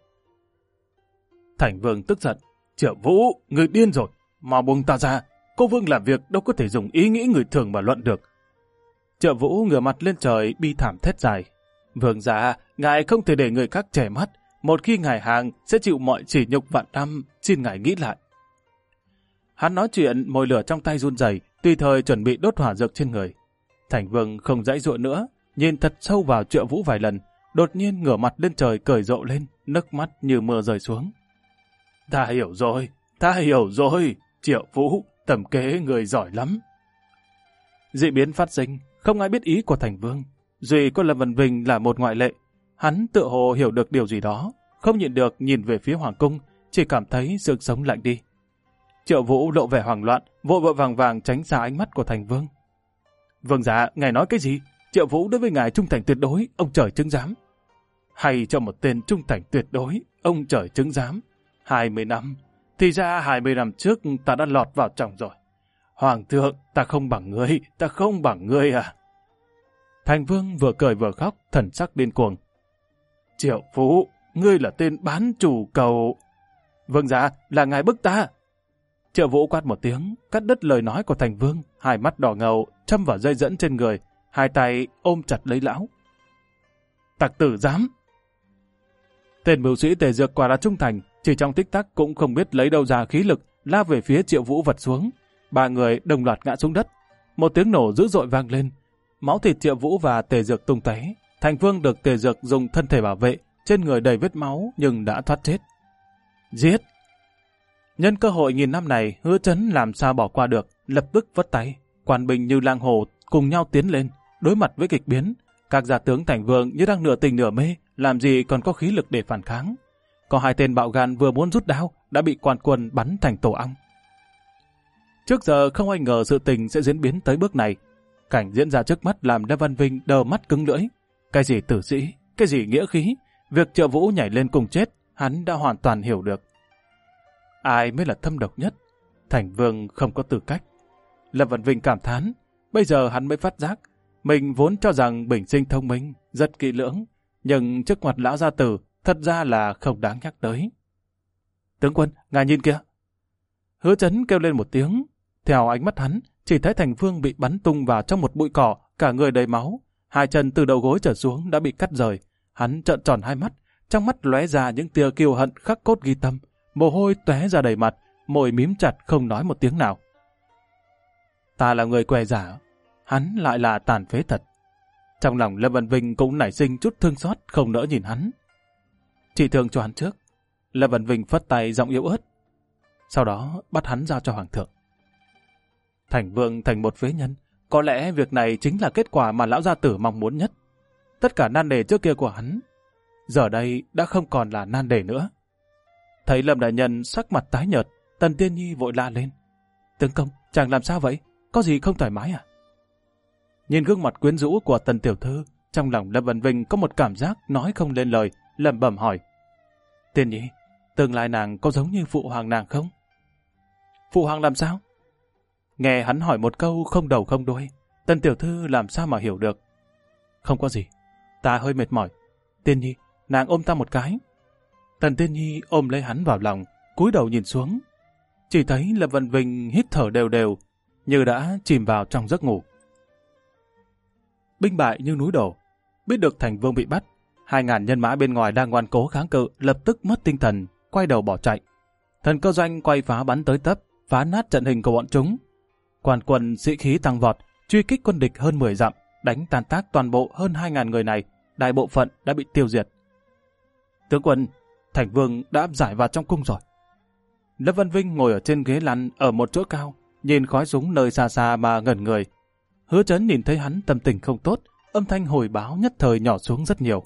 Thành Vương tức giận. Triệu Vũ, người điên rồi, mau buông ta ra. Cô Vương làm việc đâu có thể dùng ý nghĩ người thường mà luận được. Triệu Vũ ngửa mặt lên trời bi thảm thét dài. Vương gia, ngài không thể để người khác trẻ mắt. Một khi ngài hàng sẽ chịu mọi sỉ nhục vạn năm, xin ngài nghĩ lại. Hắn nói chuyện, mồi lửa trong tay run rẩy, tùy thời chuẩn bị đốt hỏa dược trên người. Thành Vương không dãy dụa nữa, nhìn thật sâu vào Triệu Vũ vài lần, đột nhiên ngửa mặt lên trời cười rộ lên, nước mắt như mưa rơi xuống. Ta hiểu rồi, Triệu Vũ, tầm kế người giỏi lắm. Dị biến phát sinh, không ai biết ý của Thành Vương, duy có Lâm Văn Vinh là một ngoại lệ. Hắn tựa hồ hiểu được điều gì đó, không nhịn được nhìn về phía hoàng cung, chỉ cảm thấy sự sống lạnh đi. Triệu Vũ lộ vẻ hoảng loạn, vội vội vàng vàng tránh xa ánh mắt của Thành Vương. Vương gia, ngài nói cái gì? Triệu Vũ đối với ngài trung thành tuyệt đối, ông trời chứng giám. Hay cho một tên trung thành tuyệt đối, ông trời chứng giám. 20 năm, thì ra 20 năm trước ta đã lọt vào trong rồi. Hoàng thượng, ta không bằng ngươi à? Thành Vương vừa cười vừa khóc, thần sắc điên cuồng. Triệu Vũ, ngươi là tên bán chủ cầu. Vương gia, là ngài bức ta. Triệu Vũ quát một tiếng, cắt đứt lời nói của Thành Vương, hai mắt đỏ ngầu, châm vào dây dẫn trên người, hai tay ôm chặt lấy lão. Tặc tử dám! Tên mưu sĩ Tề Dược quả là trung thành, chỉ trong tích tắc cũng không biết lấy đâu ra khí lực, lao về phía Triệu Vũ vật xuống. Ba người đồng loạt ngã xuống đất. Một tiếng nổ dữ dội vang lên. Máu thịt Triệu Vũ và Tề Dược tung tóe. Thành Vương được Tề Dược dùng thân thể bảo vệ, trên người đầy vết máu nhưng đã thoát chết. Giết! Nhân cơ hội nghìn năm này, Hứa Chấn làm sao bỏ qua được, lập tức vất tay. Quan binh như lang hồ cùng nhau tiến lên, đối mặt với kịch biến. Các gia tướng Thành Vương như đang nửa tình nửa mê, làm gì còn có khí lực để phản kháng. Có hai tên bạo gan vừa muốn rút đao, đã bị quan quân bắn thành tổ ong. Trước giờ không ai ngờ sự tình sẽ diễn biến tới bước này. Cảnh diễn ra trước mắt làm Lâm Văn Vinh đờ mắt cứng lưỡi. Cái gì tử sĩ, cái gì nghĩa khí, việc Triệu Vũ nhảy lên cùng chết, hắn đã hoàn toàn hiểu được. Ai mới là thâm độc nhất? Thành Vương không có tư cách. Lâm Văn Vinh cảm thán, bây giờ hắn mới phát giác, mình vốn cho rằng bình sinh thông minh, rất kỹ lưỡng, nhưng trước mặt lão gia tử, thật ra là không đáng nhắc tới. Tướng quân, ngài nhìn kìa. Hứa Chấn kêu lên một tiếng, theo ánh mắt hắn, chỉ thấy Thành Vương bị bắn tung vào trong một bụi cỏ, cả người đầy máu, hai chân từ đầu gối trở xuống đã bị cắt rời. Hắn trợn tròn hai mắt, trong mắt lóe ra những tia kiêu hận khắc cốt ghi tâm, mồ hôi tóe ra đầy mặt, môi mím chặt không nói một tiếng nào. Ta là người què giả, hắn lại là tàn phế thật. Trong lòng Lâm Văn Vinh cũng nảy sinh chút thương xót, không nỡ nhìn hắn. Chỉ thương cho hắn trước. Lâm Văn Vinh phất tay giọng yếu ớt, sau đó bắt hắn giao cho hoàng thượng. Thành Vương thành một phế nhân, Có lẽ việc này chính là kết quả mà lão gia tử mong muốn nhất. Tất cả nan đề trước kia của hắn, giờ đây đã không còn là nan đề nữa. Thấy Lâm đại nhân sắc mặt tái nhợt, Tần Tiên Nhi vội la lên. Tướng công, chàng làm sao vậy? Có gì không thoải mái à? Nhìn gương mặt quyến rũ của Tần tiểu thư, trong lòng Lâm Vân Vinh có một cảm giác nói không lên lời, lẩm bẩm hỏi. Tiên Nhi, tương lai nàng có giống như phụ hoàng nàng không? Phụ hoàng làm sao? Nghe hắn hỏi một câu không đầu không đuôi, Tần tiểu thư làm sao mà hiểu được. Không có gì, ta hơi mệt mỏi. Tiên Nhi, nàng ôm ta một cái. Tần Tiên Nhi ôm lấy hắn vào lòng, cúi đầu nhìn xuống. Chỉ thấy Lâm Vân Vinh hít thở đều đều, như đã chìm vào trong giấc ngủ. Binh bại như núi đổ, biết được Thành Vương bị bắt, 2.000 nhân mã bên ngoài đang ngoan cố kháng cự lập tức mất tinh thần, quay đầu bỏ chạy. Thần Cơ Doanh quay phá bắn tới tấp, phá nát trận hình của bọn chúng. Quan quân sĩ khí tăng vọt, truy kích quân địch hơn 10 dặm, đánh tan tác toàn bộ hơn 2.000 người này, đại bộ phận đã bị tiêu diệt. Tướng quân, Thành Vương đã áp giải vào trong cung rồi. Lâm Vân Vinh ngồi ở trên ghế lăn ở một chỗ cao, nhìn khói súng nơi xa xa mà ngẩn người. Hứa Chấn nhìn thấy hắn tâm tình không tốt, âm thanh hồi báo nhất thời nhỏ xuống rất nhiều.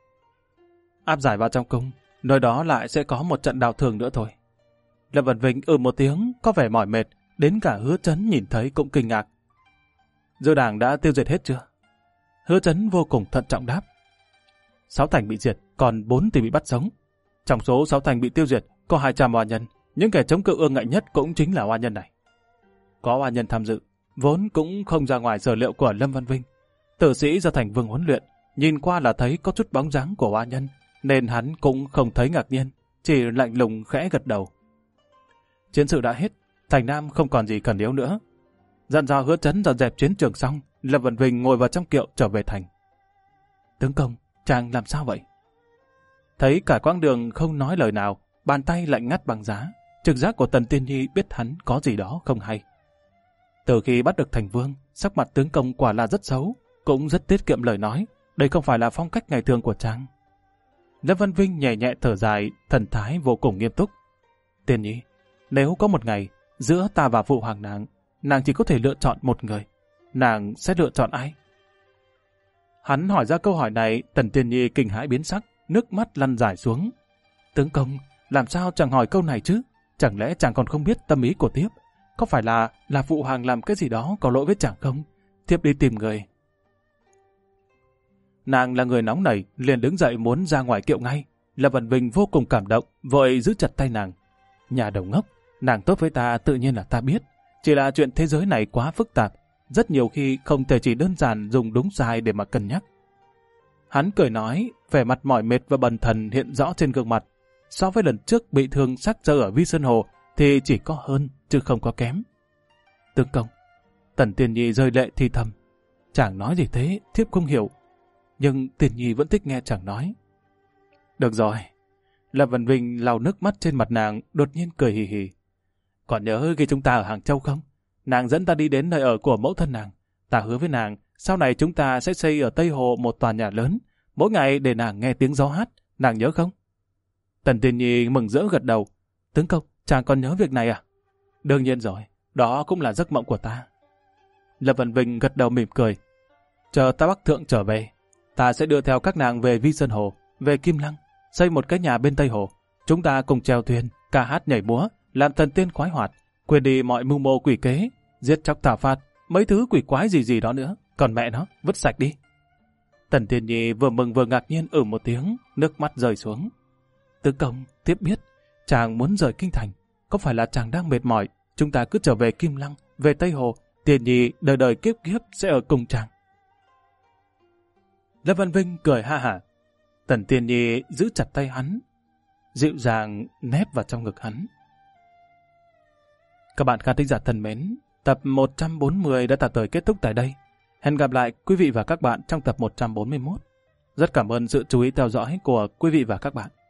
Áp giải vào trong cung, nơi đó lại sẽ có một trận đào thường nữa thôi. Lâm Vân Vinh một tiếng, có vẻ mỏi mệt, đến cả Hứa Chấn nhìn thấy cũng kinh ngạc. Dư đảng đã tiêu diệt hết chưa? Hứa Chấn vô cùng thận trọng đáp. 6 thành bị diệt, còn 4 thì bị bắt sống. Trong số 6 thành bị tiêu diệt, có 200 oa nhân, những kẻ chống cự ương ngạnh nhất cũng chính là oa nhân này. Có oa nhân tham dự, vốn cũng không ra ngoài sở liệu của Lâm Văn Vinh. Tử sĩ do Thành Vương huấn luyện, nhìn qua là thấy có chút bóng dáng của oa nhân, nên hắn cũng không thấy ngạc nhiên, chỉ lạnh lùng khẽ gật đầu. Chiến sự đã hết, Thành Nam không còn gì cần yếu nữa. Dặn dò Hứa Chấn dọn dẹp chiến trường xong, Lâm Văn Vinh ngồi vào trong kiệu trở về thành. Tướng công, chàng làm sao vậy? Thấy cả quãng đường không nói lời nào, bàn tay lạnh ngắt bằng giá, trực giác của Tần Tiên Nhi biết hắn có gì đó không hay. Từ khi bắt được Thành Vương, sắc mặt tướng công quả là rất xấu, cũng rất tiết kiệm lời nói, đây không phải là phong cách ngày thường của chàng. Lâm Văn Vinh nhẹ nhẹ thở dài, thần thái vô cùng nghiêm túc. Tiên Nhi, nếu có một ngày, giữa ta và phụ hoàng nàng chỉ có thể lựa chọn một người, nàng sẽ lựa chọn ai? Hắn hỏi ra câu hỏi này, Tần Tiên Nhi kinh hãi biến sắc, nước mắt lăn dài xuống. Tướng công, làm sao chàng hỏi câu này chứ? Chẳng lẽ chàng còn không biết tâm ý của thiếp? Có phải là phụ hoàng làm cái gì đó có lỗi với chàng không? Thiếp đi tìm người. Nàng là người nóng nảy, liền đứng dậy muốn ra ngoài kiệu ngay. Lâm Văn Vinh vô cùng cảm động, vội giữ chặt tay nàng. Nhà đầu ngốc, nàng tốt với ta tự nhiên là ta biết. Chỉ là chuyện thế giới này quá phức tạp, rất nhiều khi không thể chỉ đơn giản dùng đúng sai để mà cân nhắc. Hắn cười nói, vẻ mặt mỏi mệt và bần thần hiện rõ trên gương mặt. So với lần trước bị thương sắc dơ ở Vi Sơn Hồ thì chỉ có hơn chứ không có kém. Tướng công, Tần Tiên Nhi rơi lệ thì thầm. Chàng nói gì thế, thiếp không hiểu. Nhưng Tiên Nhi vẫn thích nghe chàng nói. Được rồi. Lâm Văn Vinh lau nước mắt trên mặt nàng, đột nhiên cười hì hì. Còn nhớ khi chúng ta ở Hàng Châu không? Nàng dẫn ta đi đến nơi ở của mẫu thân nàng. Ta hứa với nàng, sau này chúng ta sẽ xây ở Tây Hồ một tòa nhà lớn, mỗi ngày để nàng nghe tiếng gió hát. Nàng nhớ không? Tần Tiên Nhi mừng rỡ gật đầu. Tướng công, chàng còn nhớ việc này à? Đương nhiên rồi, đó cũng là giấc mộng của ta. Lâm Văn Vinh gật đầu mỉm cười. Chờ ta Bắc Thượng trở về, ta sẽ đưa theo các nàng về Vi Sơn Hồ, về Kim Lăng, xây một cái nhà bên Tây Hồ. Chúng ta cùng chèo thuyền, ca hát nhảy múa, làm thần tiên khoái hoạt, quên đi mọi mưu mô quỷ kế, giết chóc thảo phạt, mấy thứ quỷ quái gì đó nữa, còn mẹ nó, vứt sạch đi. Tần Tiên Nhi vừa mừng vừa ngạc nhiên một tiếng, nước mắt rơi xuống. Tướng công, thiếp biết, chàng muốn rời kinh thành, có phải là chàng đang mệt mỏi, chúng ta cứ trở về Kim Lăng, về Tây Hồ, Tiên Nhi đời đời kiếp kiếp sẽ ở cùng chàng. Lâm Văn Vinh cười ha hả. Tần Tiên Nhi giữ chặt tay hắn, dịu dàng nép vào trong ngực hắn. Các bạn khán thính giả thân mến, tập 140 đã tới kết thúc tại đây. Hẹn gặp lại quý vị và các bạn trong tập 141. Rất cảm ơn sự chú ý theo dõi của quý vị và các bạn.